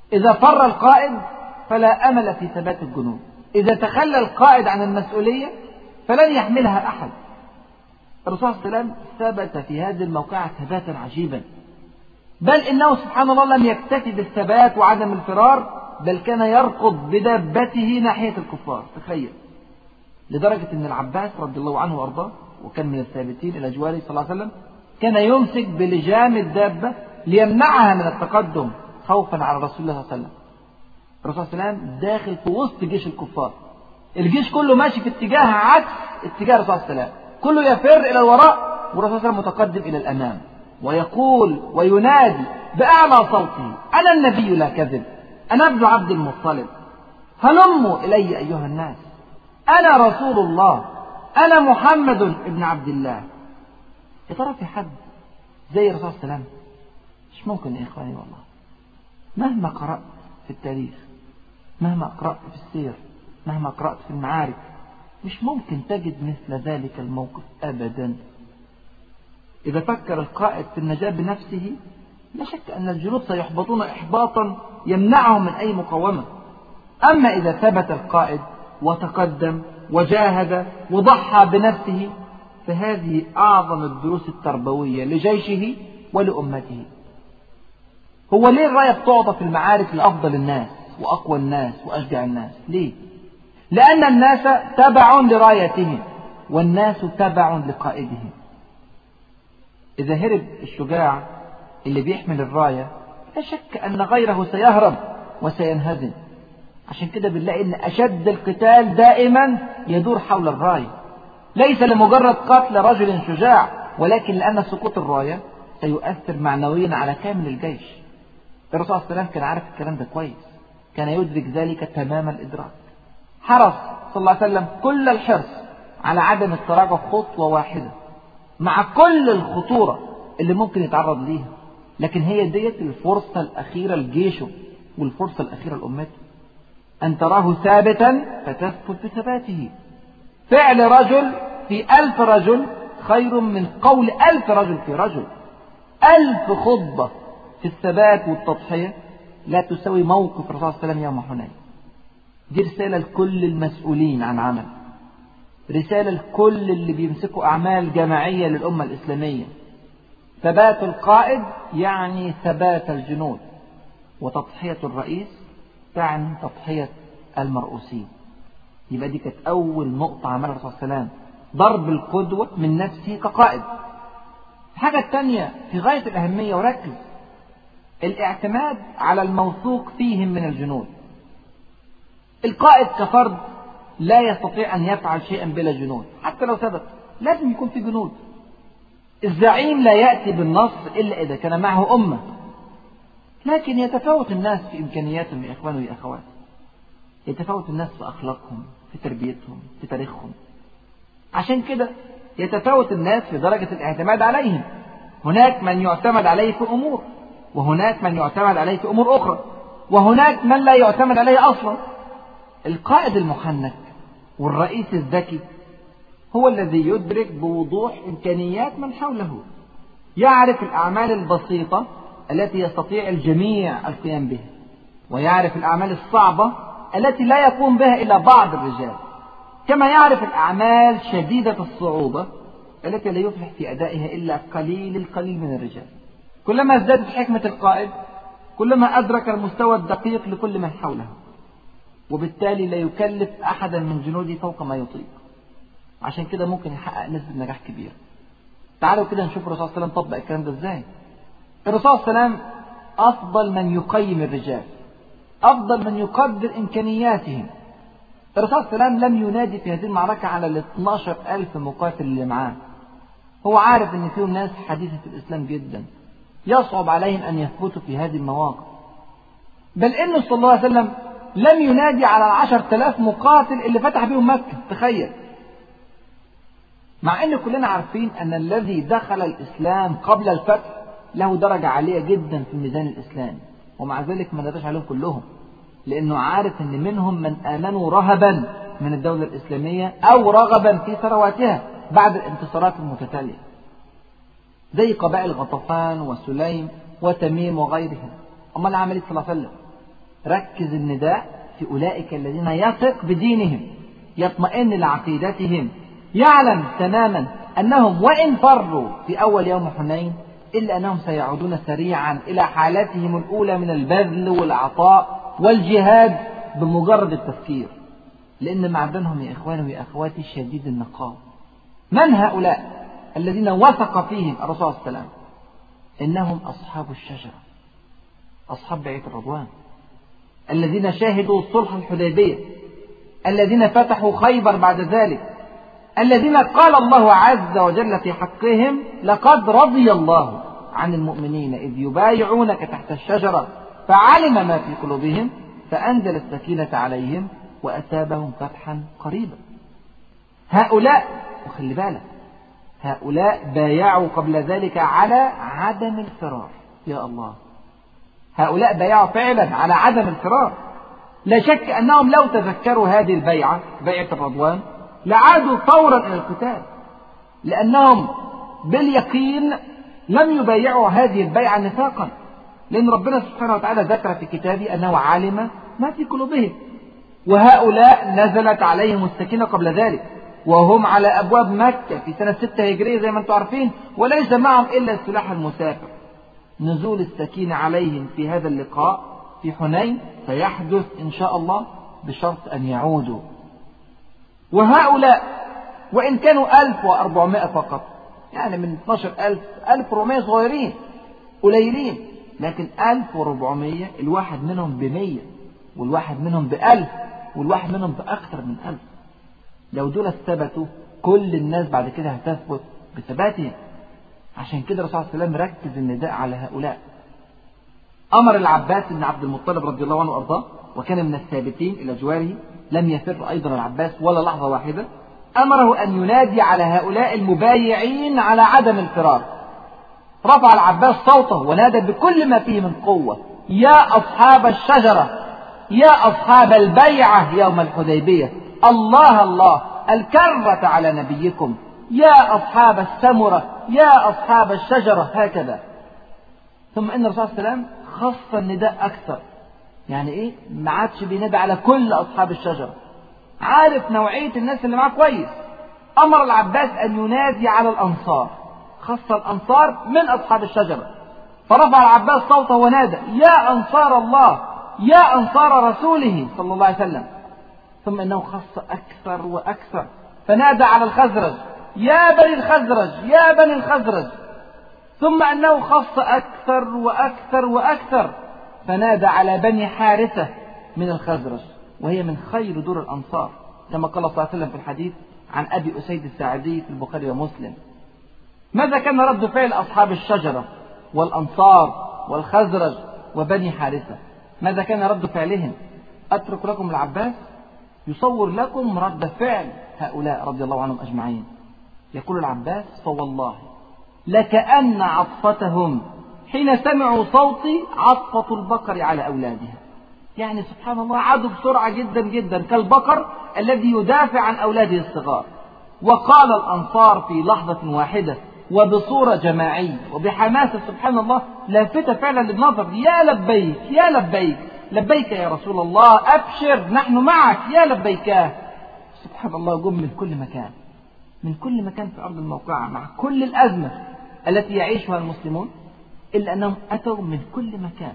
إذا فر القائد فلا أمل في ثبات الجنود، إذا تخلى القائد عن المسؤولية فلن يحملها أحد. الرسول صلى الله عليه وسلم ثبت في هذه الموقعة ثباتا عجيبا، بل إنه سبحان الله لم يكتفي بالثبات وعدم الفرار، بل كان يركض بدابته ناحية الكفار. تخيل، لدرجة أن العباس رضي الله عنه وأرضاه وكان من الثابتين إلى جواره صلى الله عليه وسلم كان يمسك بلجام الدابة ليمنعها من التقدم خوفا على رسول الله صلى الله عليه وسلم. الرسول صلى الله عليه وسلم داخل في وسط جيش الكفار، الجيش كله ماشي في اتجاه عكس اتجاه الرسول صلى الله عليه وسلم، كله يفر إلى الوراء والرسول صلى الله عليه وسلم متقدم إلى الأمام ويقول وينادي بأعلى صوته: أنا النبي لا كذب، أنا ابن عبد المطلب، هلموا إلي أيها الناس، أنا رسول الله، أنا محمد ابن عبد الله. يا ترى في حد زي الرسول صلى الله عليه وسلم؟ مش ممكن يا إخواني والله. مهما قرأت في التاريخ، مهما قرأت في السير، مهما قرأت في المعارك، مش ممكن تجد مثل ذلك الموقف أبدا. إذا فكر القائد في النجاة بنفسه لا شك أن الجنود سيحبطون إحباطا يمنعهم من أي مقاومة. أما إذا ثبت القائد وتقدم وجاهد وضحى بنفسه فهذه أعظم الدروس التربوية لجيشه ولأمته. هو ليه الراية بتعطى في المعارك لأفضل الناس وأقوى الناس وأشجع الناس؟ ليه؟ لأن الناس تبع لرايتهم والناس تبع لقائدهم. إذا هرب الشجاع اللي بيحمل الراية لا شك أن غيره سيهرب وسينهزم. عشان كده بنلاقي أن أشد القتال دائما يدور حول الراية، ليس لمجرد قتل رجل شجاع، ولكن لأن سقوط الراية سيؤثر معنويا على كامل الجيش. الرسول صلى الله عليه وسلم كان عارف الكلام ده كويس، كان يدرك ذلك تمام الإدراك. حرص صلى الله عليه وسلم كل الحرص على عدم التراجع خطوة واحدة مع كل الخطورة اللي ممكن يتعرض ليها، لكن هي ديت الفرصة الأخيرة لجيشه والفرصة الأخيرة لأمته، أن تراه ثابتا فتثبت بثباته. فعل رجل في ألف رجل خير من قول ألف رجل في رجل. ألف خطبة في الثبات والتضحية لا تساوي موقف الرسول صلى الله عليه وسلم يوم حنين. دي رسالة لكل المسؤولين عن عمل، رسالة لكل اللي بيمسكوا أعمال جماعية للأمة الإسلامية. ثبات القائد يعني ثبات الجنود، وتضحية الرئيس تعني تضحية المرؤوسين. يبقى دي كانت أول نقطة عملها الرسول صلى الله عليه وسلم، ضرب القدوة من نفسه كقائد. الحاجة الثانية في غاية الأهمية وركز، الاعتماد على الموثوق فيهم من الجنود. القائد كفرد لا يستطيع أن يفعل شيئا بلا جنود، حتى لو ثبت لازم يكون في جنود. الزعيم لا يأتي بالنصر إلا إذا كان معه أمة، لكن يتفاوت الناس في إمكانياتهم يا إخواني ويا أخواتي، يتفاوت الناس في أخلاقهم، في تربيتهم، في تاريخهم. عشان كده يتفاوت الناس في درجة الاعتماد عليهم. هناك من يعتمد عليه في أمور، وهناك من يعتمد عليه في أمور أخرى، وهناك من لا يعتمد عليه أصلا. القائد المحنك والرئيس الذكي هو الذي يدرك بوضوح إمكانيات من حوله، يعرف الأعمال البسيطة التي يستطيع الجميع القيام بها، ويعرف الأعمال الصعبة التي لا يقوم بها إلا بعض الرجال، كما يعرف الأعمال شديدة الصعوبة التي لا يفلح في أدائها إلا قليل القليل من الرجال. كلما ازدادت حكمة القائد كلما أدرك المستوى الدقيق لكل من حوله، وبالتالي لا يكلف أحدا من جنوده فوق ما يطيق. عشان كده ممكن يحقق نسبة نجاح كبيرة. تعالوا كده نشوف الرسول صلى الله عليه وسلم طبق الكلام ده ازاي. الرسول صلى الله عليه وسلم أفضل من يقيم الرجال، أفضل من يقدر إمكانياتهم. الرسول صلى الله عليه وسلم لم ينادي في هذه المعركة على ال اثني عشر ألف مقاتل اللي معاه. هو عارف أن فيهم ناس حديثة الإسلام جدا يصعب عليهم أن يثبتوا في هذه المواقف، بل إنه صلى الله عليه وسلم لم ينادي على العشر تلاف مقاتل اللي فتح بهم مكة. تخيل، مع أن كلنا عارفين أن الذي دخل الإسلام قبل الفتح له درجة عالية جدا في الميزان الإسلامي، ومع ذلك ما ناداش عليهم كلهم، لأنه عارف أن منهم من آمنوا رهبا من الدولة الإسلامية أو رغبا في ثرواتها بعد الانتصارات المتتالية، زي قبائل غطفان وسليم وتميم وغيرهم. أما العملية صلى الله عليه وسلم ركز النداء في أولئك الذين يثق بدينهم، يطمئن لعقيدتهم، يعلم تماما أنهم وإن فروا في أول يوم حنين إلا أنهم سيعودون سريعا إلى حالتهم الأولى من البذل والعطاء والجهاد بمجرد التفكير، لأن معدنهم يا إخواني ويا أخواتي شديد النقاء. من هؤلاء الذين وثق فيهم الرسول صلى الله عليه وسلم؟ إنهم أصحاب الشجرة، أصحاب بيعة الرضوان، الذين شاهدوا صلح الحديبية، الذين فتحوا خيبر بعد ذلك، الذين قال الله عز وجل في حقهم: لقد رضي الله عن المؤمنين إذ يبايعونك تحت الشجرة فعلم ما في قلوبهم فأنزل السكينة عليهم وأثابهم فتحا قريبا. هؤلاء، وخلي بالك، هؤلاء بايعوا قبل ذلك على عدم الفرار. يا الله، هؤلاء بايعوا فعلا على عدم الفرار. لا شك أنهم لو تذكروا هذه البيعة، بيعة الرضوان، لعادوا فورا إلى القتال، لأنهم باليقين لم يبايعوا هذه البيعة نفاقا، لأن ربنا سبحانه وتعالى ذكر في كتابه أنه علم ما في قلوبهم. وهؤلاء نزلت عليهم السكينة قبل ذلك وهم على أبواب مكة في سنة ستة هجرية زي ما أنتم عارفين، وليس معهم إلا السلاح المسافر. نزول السكينة عليهم في هذا اللقاء في حنين سيحدث إن شاء الله بشرط أن يعودوا. وهؤلاء وإن كانوا ألف وأربعمائة فقط، يعني من اثناشر ألف، ألف وأربعمائة صغيرين قليلين، لكن ألف وأربعمائة الواحد منهم بمية، والواحد منهم بألف، والواحد منهم بأكثر من ألف. لو دول ثبتوا كل الناس بعد كده هتثبت بثباتهم. عشان كده الرسول صلى الله عليه وسلم ركز النداء على هؤلاء. أمر العباس بن عبد المطلب رضي الله عنه وأرضاه، وكان من الثابتين إلى جواره، لم يفر أيضا العباس ولا لحظة واحدة، أمره أن ينادي على هؤلاء المبايعين على عدم الفرار. رفع العباس صوته ونادى بكل ما فيه من قوة: يا أصحاب الشجرة، يا أصحاب البيعة يوم الحديبية، الله الله الكرة على نبيكم، يا أصحاب السمرة، يا أصحاب الشجرة، هكذا. ثم إن الرسول صلى الله عليه وسلم خص النداء أكثر. يعني إيه؟ ما عادش بينادي على كل أصحاب الشجرة، عارف نوعية الناس اللي معاه كويس. أمر العباس أن ينادي على الأنصار، خص الأنصار من أصحاب الشجرة. فرفع العباس صوته ونادى: يا أنصار الله، يا أنصار رسوله صلى الله عليه وسلم. ثم إنه خص أكثر وأكثر، فنادى على الخزرج: يا بني الخزرج، يا بني الخزرج. ثم أنه خص أكثر وأكثر وأكثر، فنادى على بني حارثة من الخزرج، وهي من خير دور الأنصار، كما قال صلى الله عليه وسلم في الحديث عن أبي أسيد الساعدي في البخاري ومسلم. ماذا كان رد فعل أصحاب الشجرة والأنصار والخزرج وبني حارثة؟ ماذا كان رد فعلهم؟ أترك لكم العباس يصور لكم رد فعل هؤلاء رضي الله عنهم أجمعين. يقول العباس: فوالله لكأن عطفتهم حين سمعوا صوتي عطفة البقر على أولادها. يعني سبحان الله، عادوا بسرعة جدا جدا كالبقر الذي يدافع عن أولاده الصغار. وقال الأنصار في لحظة واحدة وبصورة جماعية وبحماسة سبحان الله لافتة فعلا للنظر: يا لبيك، يا لبيك، لبيك يا رسول الله، أبشر نحن معك، يا لبيك. سبحان الله، جم من كل مكان، من كل مكان في أرض الموقعة، مع كل الأزمة التي يعيشها المسلمون، إلا أنهم أتوا من كل مكان،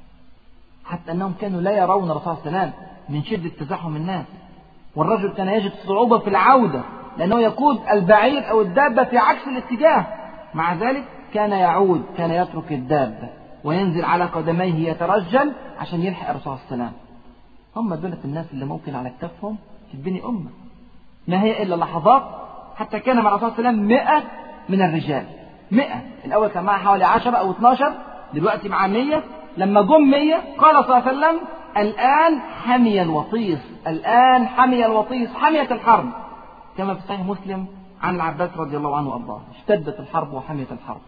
حتى أنهم كانوا لا يرون الرسول صلى الله عليه وسلم من شدة تزاحم الناس. والرجل كان يجد صعوبة في العودة لأنه يقود البعير أو الدابة في عكس الاتجاه، مع ذلك كان يعود، كان يترك الدابة وينزل على قدميه يترجل عشان يلحق الرسول صلى الله عليه وسلم. هم دولة الناس اللي ممكن على كتفهم تبني أمة. ما هي إلا لحظات، حتى كان مع الرسول صلى الله عليه وسلم مئة من الرجال. مئة، الأول كان معه حوالي عشرة أو اثناشر، دلوقتي مع مية. لما جم مية قال صلى الله عليه وسلم: الآن حمي الوطيس، الآن حمي الوطيس، حميت الحرب، كما في صحيح مسلم عن العباس رضي الله عنه وأرضاه: اشتدت الحرب وحميت الحرب.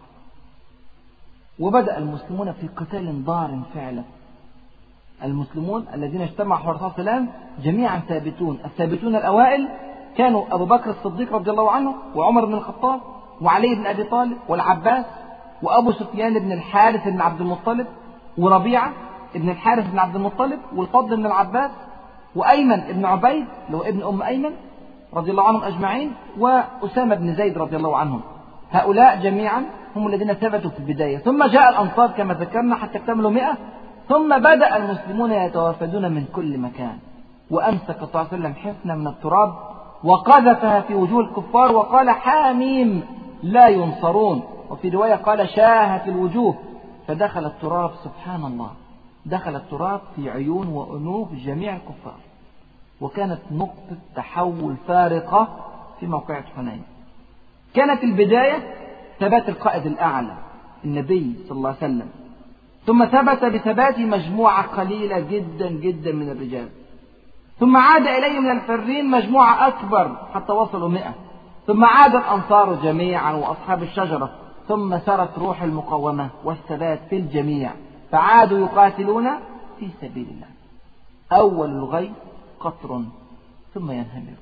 وبدأ المسلمون في قتال ضار فعلا. المسلمون الذين اجتمعوا حول الرسول صلى الله عليه وسلم جميعا ثابتون. الثابتون الأوائل كانوا أبو بكر الصديق رضي الله عنه، وعمر بن الخطاب، وعلي بن أبي طالب، والعباس، وأبو سفيان بن الحارث بن عبد المطلب، وربيعة. ابن الحارث بن عبد المطلب، والفضل بن العباس، وأيمن بن عبيد اللي هو ابن أم أيمن رضي الله عنهم أجمعين، وأسامة بن زيد رضي الله عنهم. هؤلاء جميعا هم الذين ثبتوا في البداية، ثم جاء الأنصار كما ذكرنا حتى اكتملوا مئة، ثم بدأ المسلمون يتوافدون من كل مكان، وأمسك صلى الله عليه وسلم حفنة من التراب وقذفها في وجوه الكفار وقال حاميم لا ينصرون، وفي رواية قال شاهت الوجوه، فدخل التراب سبحان الله، دخل التراب في عيون وأنوف جميع الكفار، وكانت نقطة تحول فارقة في موقعة حنين. كانت البداية ثبات القائد الأعلى النبي صلى الله عليه وسلم، ثم ثبت بثبات مجموعة قليلة جدا جدا من الرجال، ثم عاد إليه من الفرين مجموعة أكبر حتى وصلوا مئة، ثم عاد الأنصار جميعا وأصحاب الشجرة، ثم سرت روح المقاومة والثبات في الجميع، فعادوا يقاتلون في سبيل الله. أول الغيث قطر ثم ينهمر.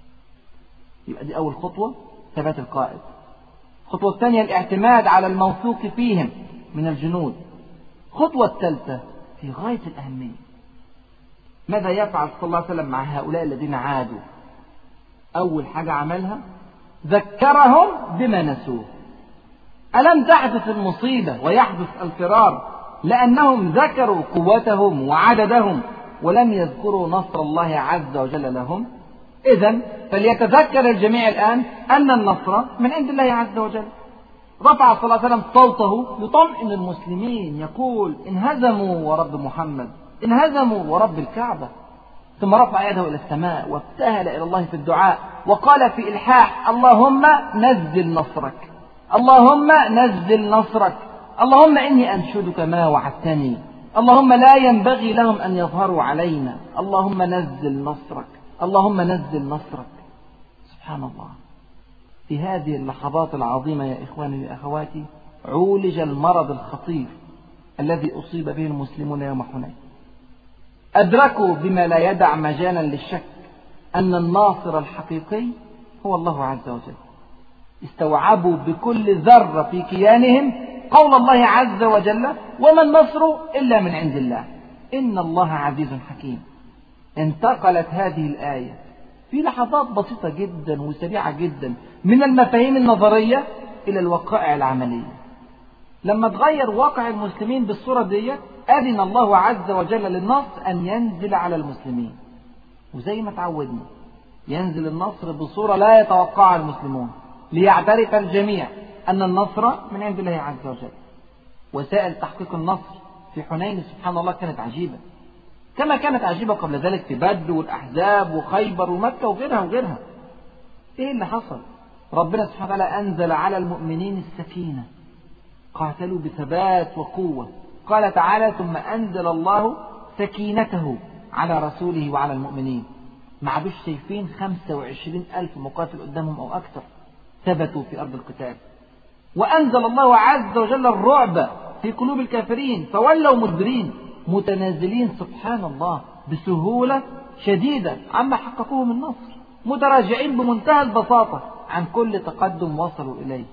يبقى دي أول خطوة، ثبات القائد. الخطوة الثانية الاعتماد على الموثوق فيهم من الجنود. الخطوة الثالثة في غاية الأهمية، ماذا يفعل صلى الله عليه وسلم مع هؤلاء الذين عادوا؟ أول حاجة عملها ذكرهم بما نسوه. ألم تحدث المصيبة ويحدث الفرار لأنهم ذكروا قوتهم وعددهم ولم يذكروا نصر الله عز وجل لهم؟ إذن فليتذكر الجميع الآن أن النصر من عند الله عز وجل. رفع صلى الله عليه وسلم صوته يطمئن المسلمين، يقول انهزموا ورب محمد، انهزموا ورب الكعبة، ثم رفع يده إلى السماء وابتهل إلى الله في الدعاء وقال في إلحاح اللهم نزل نصرك، اللهم نزل نصرك، اللهم إني أنشدك ما وعدتني، اللهم لا ينبغي لهم أن يظهروا علينا، اللهم نزل نصرك، اللهم نزل نصرك. سبحان الله. في هذه اللحظات العظيمة يا إخواني وأخواتي عولج المرض الخطير الذي أصيب به المسلمون يوم حنين. أدركوا بما لا يدع مجالا للشك أن الناصر الحقيقي هو الله عز وجل. استوعبوا بكل ذرة في كيانهم قول الله عز وجل وما النصر إلا من عند الله إن الله عزيز حكيم. انتقلت هذه الآية في لحظات بسيطة جدا وسريعة جدا من المفاهيم النظرية إلى الوقائع العملية. لما تغير واقع المسلمين بالصورة دي أذن الله عز وجل للنصر أن ينزل على المسلمين، وزي ما تعودنا ينزل النصر بصورة لا يتوقعها المسلمون، ليعترف الجميع أن النصر من عند الله عز وجل. وسائل تحقيق النصر في حنين سبحان الله كانت عجيبة، كما كانت عجيبة قبل ذلك في بدر والأحزاب وخيبر ومكة وغيرها وغيرها. إيه اللي حصل؟ ربنا سبحانه وتعالى أنزل على المؤمنين السكينة، قاتلوا بثبات وقوة. قال تعالى ثم أنزل الله سكينته على رسوله وعلى المؤمنين. ما عادوش شايفين خمسة وعشرين ألف مقاتل قدامهم أو أكثر، ثبتوا في أرض القتال. وأنزل الله عز وجل الرعب في قلوب الكافرين فولوا مدبرين متنازلين سبحان الله بسهولة شديدة عما حققوه من نصر، متراجعين بمنتهى البساطة عن كل تقدم وصلوا إليه.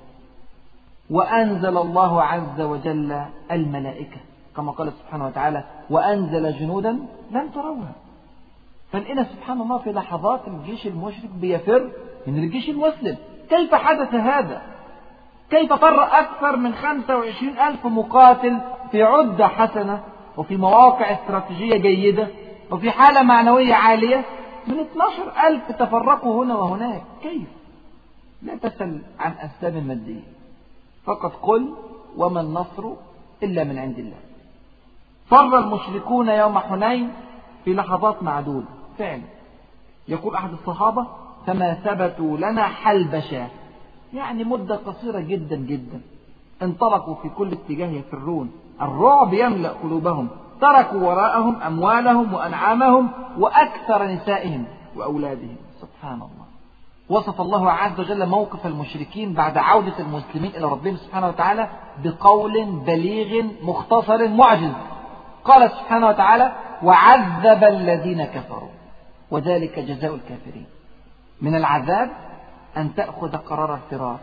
وأنزل الله عز وجل الملائكة كما قال سبحانه وتعالى وأنزل جنودا لم تروها. فلقينا سبحان الله في لحظات الجيش المشرك بيفر من الجيش المسلم. كيف حدث هذا؟ كيف فر أكثر من خمسة وعشرين ألف مقاتل في عدة حسنة وفي مواقع استراتيجية جيدة وفي حالة معنوية عالية من اثني عشر ألف تفرقوا هنا وهناك؟ كيف؟ لا تسأل عن أسباب مادية، فقط قل وما النصر إلا من عند الله. فر المشركون يوم حنين في لحظات معدودة فعلا. يقول أحد الصحابة فما ثبتوا لنا حلبشة، يعني مدة قصيرة جدا جدا. انطلقوا في كل اتجاه يفرون، الرعب يملأ قلوبهم، تركوا وراءهم أموالهم وأنعامهم وأكثر نسائهم وأولادهم. سبحان الله. وصف الله عز وجل موقف المشركين بعد عودة المسلمين إلى ربهم سبحانه وتعالى بقول بليغ مختصر معجز. قال سبحانه وتعالى وعذب الذين كفروا وذلك جزاء الكافرين. من العذاب أن تأخذ قرار الفرار،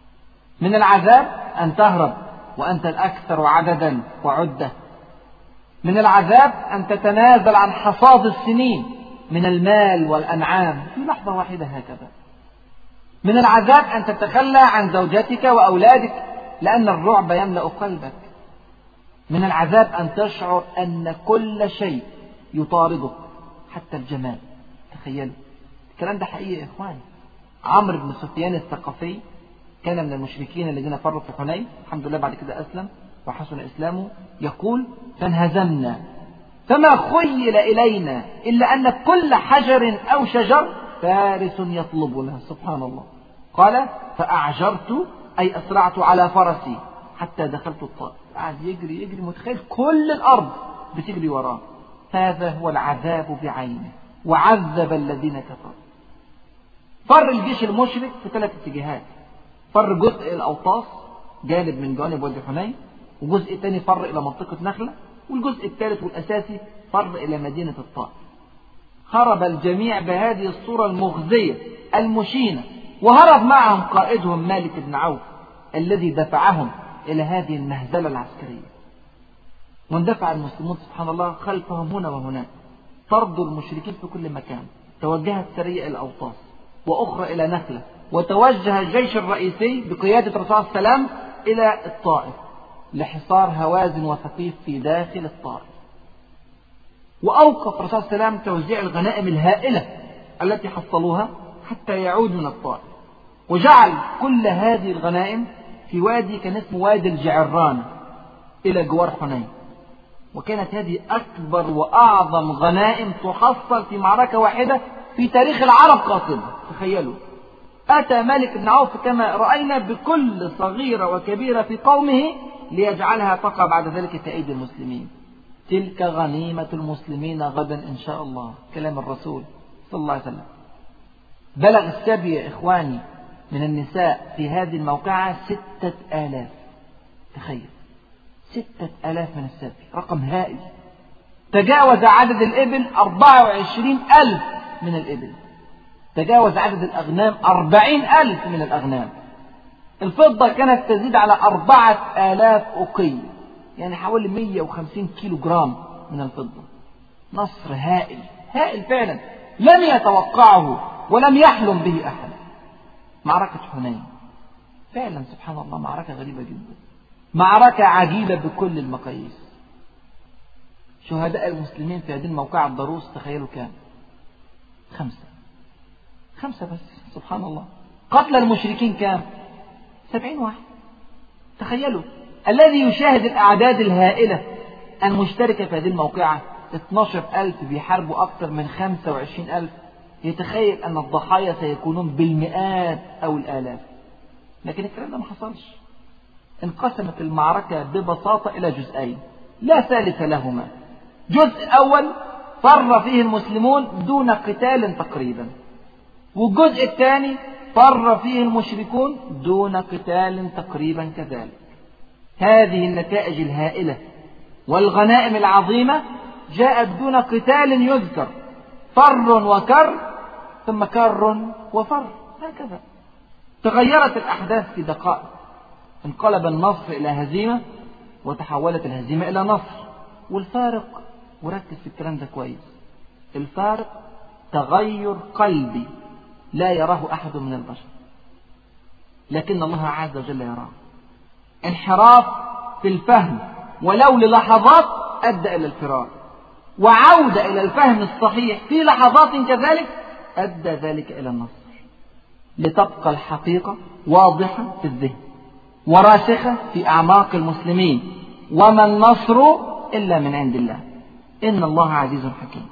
من العذاب أن تهرب وأنت الأكثر عددا وعدة، من العذاب أن تتنازل عن حصاد السنين من المال والأنعام في لحظة واحدة هكذا. من العذاب أن تتخلى عن زوجتك وأولادك لأن الرعب يملأ قلبك. من العذاب أن تشعر أن كل شيء يطاردك حتى الجمال. تخيلوا الكلام ده حقيقي يا إخواني. عمرو بن سفيان الثقفي كان من المشركين الذين فروا في حنين، الحمد لله بعد كده أسلم وحسن إسلامه. يقول: فانهزمنا فما خيل إلينا إلا أن كل حجر أو شجر فارس يطلبنا. سبحان الله. قال: فأعجرت أي أسرعت على فرسي حتى دخلت الطائف. قاعد يجري يجري متخيل كل الأرض بتجري وراه. هذا هو العذاب بعينه، وعذب الذين كفروا. فر الجيش المشرك في ثلاث اتجاهات. فر جزء الأوطاس جانب من جوانب وادي حنين، وجزء الثاني فر إلى منطقة نخلة، والجزء الثالث والأساسي فر إلى مدينة الطائف. هرب الجميع بهذه الصورة المخزية المشينة، وهرب معهم قائدهم مالك بن عوف الذي دفعهم إلى هذه المهزلة العسكرية. واندفع المسلمون سبحان الله خلفهم هنا وهناك، طردوا المشركين في كل مكان. توجهت سرية إلى أوطاس وأخرى إلى نخلة، وتوجه الجيش الرئيسي بقيادة الرسول صلى الله عليه وسلم إلى الطائف لحصار هوازن وثقيف في داخل الطائف. وأوقف الرسول صلى الله عليه وسلم توزيع الغنائم الهائلة التي حصلوها حتى يعود من الطائف، وجعل كل هذه الغنائم في وادي كان اسمه وادي الجعران إلى جوار حنين. وكانت هذه أكبر وأعظم غنائم تحصل في معركة واحدة في تاريخ العرب قاطبة. تخيلوا، أتى مالك بن عوف كما رأينا بكل صغيرة وكبيرة في قومه ليجعلها تقع بعد ذلك في أيدي المسلمين. تلك غنيمة المسلمين غدا إن شاء الله، كلام الرسول صلى الله عليه وسلم. بلغ السبي يا إخواني من النساء في هذه الموقعة ستة آلاف. تخيل، ستة آلاف من السبي، رقم هائل. تجاوز عدد الإبل أربعة وعشرين ألف من الإبل. تجاوز عدد الأغنام أربعين ألف من الأغنام. الفضة كانت تزيد على أربعة آلاف أوقية، يعني حوالي مئة وخمسين كيلو جرام من الفضة. نصر هائل هائل فعلا، لم يتوقعه ولم يحلم به أحد. معركة حنين فعلا سبحان الله معركة غريبة جدا، معركة عجيبة بكل المقاييس. شهداء المسلمين في هذه الموقعة الضروس تخيلوا كام؟ خمسة خمسة بس. سبحان الله. قتل المشركين كام؟ سبعين واحد. تخيلوا، الذي يشاهد الأعداد الهائلة المشتركة في هذه الموقعة اثني عشر ألف بيحاربوا أكثر من خمسة وعشرين ألف، يتخيل أن الضحايا سيكونون بالمئات أو الآلاف. لكن الكلام ده ما حصلش. انقسمت المعركة ببساطة إلى جزئين لا ثالث لهما. جزء أول فر فيه المسلمون دون قتال تقريبا، والجزء الثاني فر فيه المشركون دون قتال تقريبا كذلك. هذه النتائج الهائلة والغنائم العظيمة جاءت دون قتال يذكر، فر وكر ثم كر وفر، هكذا تغيرت الأحداث في دقائق. انقلب النصر إلى هزيمة وتحولت الهزيمة إلى نصر. والفارق، وركز في الكلام ده كويس، الفارق تغير قلبي لا يراه أحد من البشر، لكن الله عز وجل يراه. انحراف في الفهم ولو للحظات أدى إلى الفرار، وعودة إلى الفهم الصحيح في لحظات كذلك أدى ذلك إلى النصر، لتبقى الحقيقة واضحة في الذهن وراسخة في أعماق المسلمين. وما النصر إلا من عند الله، إن الله عزيز حكيم.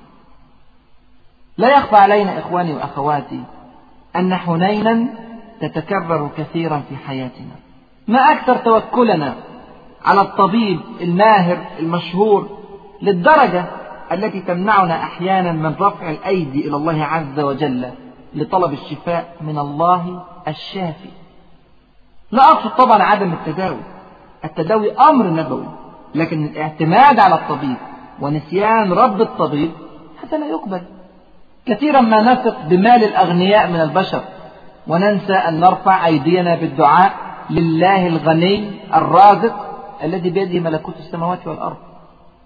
لا يخفى علينا إخواني وأخواتي أن حنينا تتكرر كثيرا في حياتنا. ما أكثر توكلنا على الطبيب الماهر المشهور للدرجة التي تمنعنا أحيانا من رفع الأيدي إلى الله عز وجل لطلب الشفاء من الله الشافي. لا أقصد طبعا عدم التداوي، التداوي أمر نبوي، لكن الاعتماد على الطبيب ونسيان رب الطبيب حتى لا يقبل. كثيرا ما نثق بمال الأغنياء من البشر وننسى أن نرفع أيدينا بالدعاء لله الغني الرازق الذي بيده ملكوت السماوات والأرض.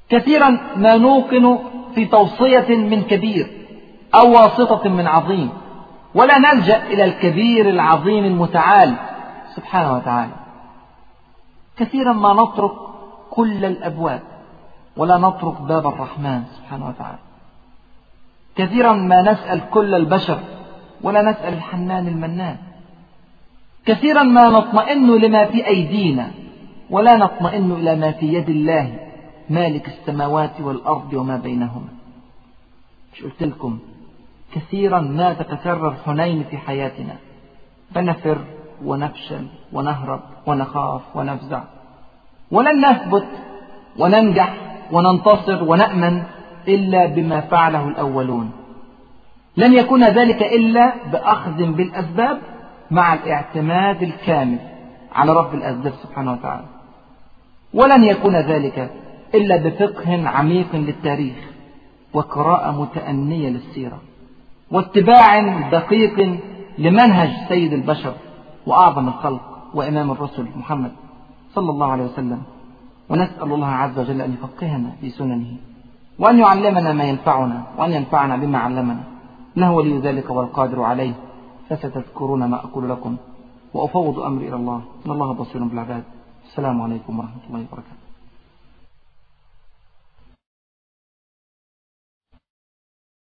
كثيرا ما نوقن في توصية من كبير أو واسطة من عظيم، ولا نلجأ إلى الكبير العظيم المتعال سبحانه وتعالى. كثيرا ما نترك كل الأبواب ولا نترك باب الرحمن سبحانه وتعالى. كثيرا ما نسأل كل البشر ولا نسأل الحنان المنان. كثيرا ما نطمئن لما في أيدينا ولا نطمئن إلى ما في يد الله مالك السماوات والأرض وما بينهما. مش قلت لكم كثيرا ما تتكرر حنين في حياتنا، فنفر ونفشل ونهرب ونخاف ونفزع، ولن نثبت وننجح وننتصر ونأمن إلا بما فعله الأولون. لن يكون ذلك إلا بأخذ بالأسباب مع الاعتماد الكامل على رب الأسباب سبحانه وتعالى. ولن يكون ذلك إلا بفقه عميق للتاريخ وقراءة متأنية للسيرة واتباع دقيق لمنهج سيد البشر وأعظم الخلق وإمام الرسل محمد صلى الله عليه وسلم. ونسأل الله عز وجل أن يفقهنا في سننه وأن يعلمنا ما ينفعنا وأن ينفعنا بما علمنا، إنه ولي ذلك والقادر عليه. فستذكرون ما أقول لكم وأفوض أمري إلى الله إن الله بصير بالعباد. السلام عليكم ورحمة الله وبركاته.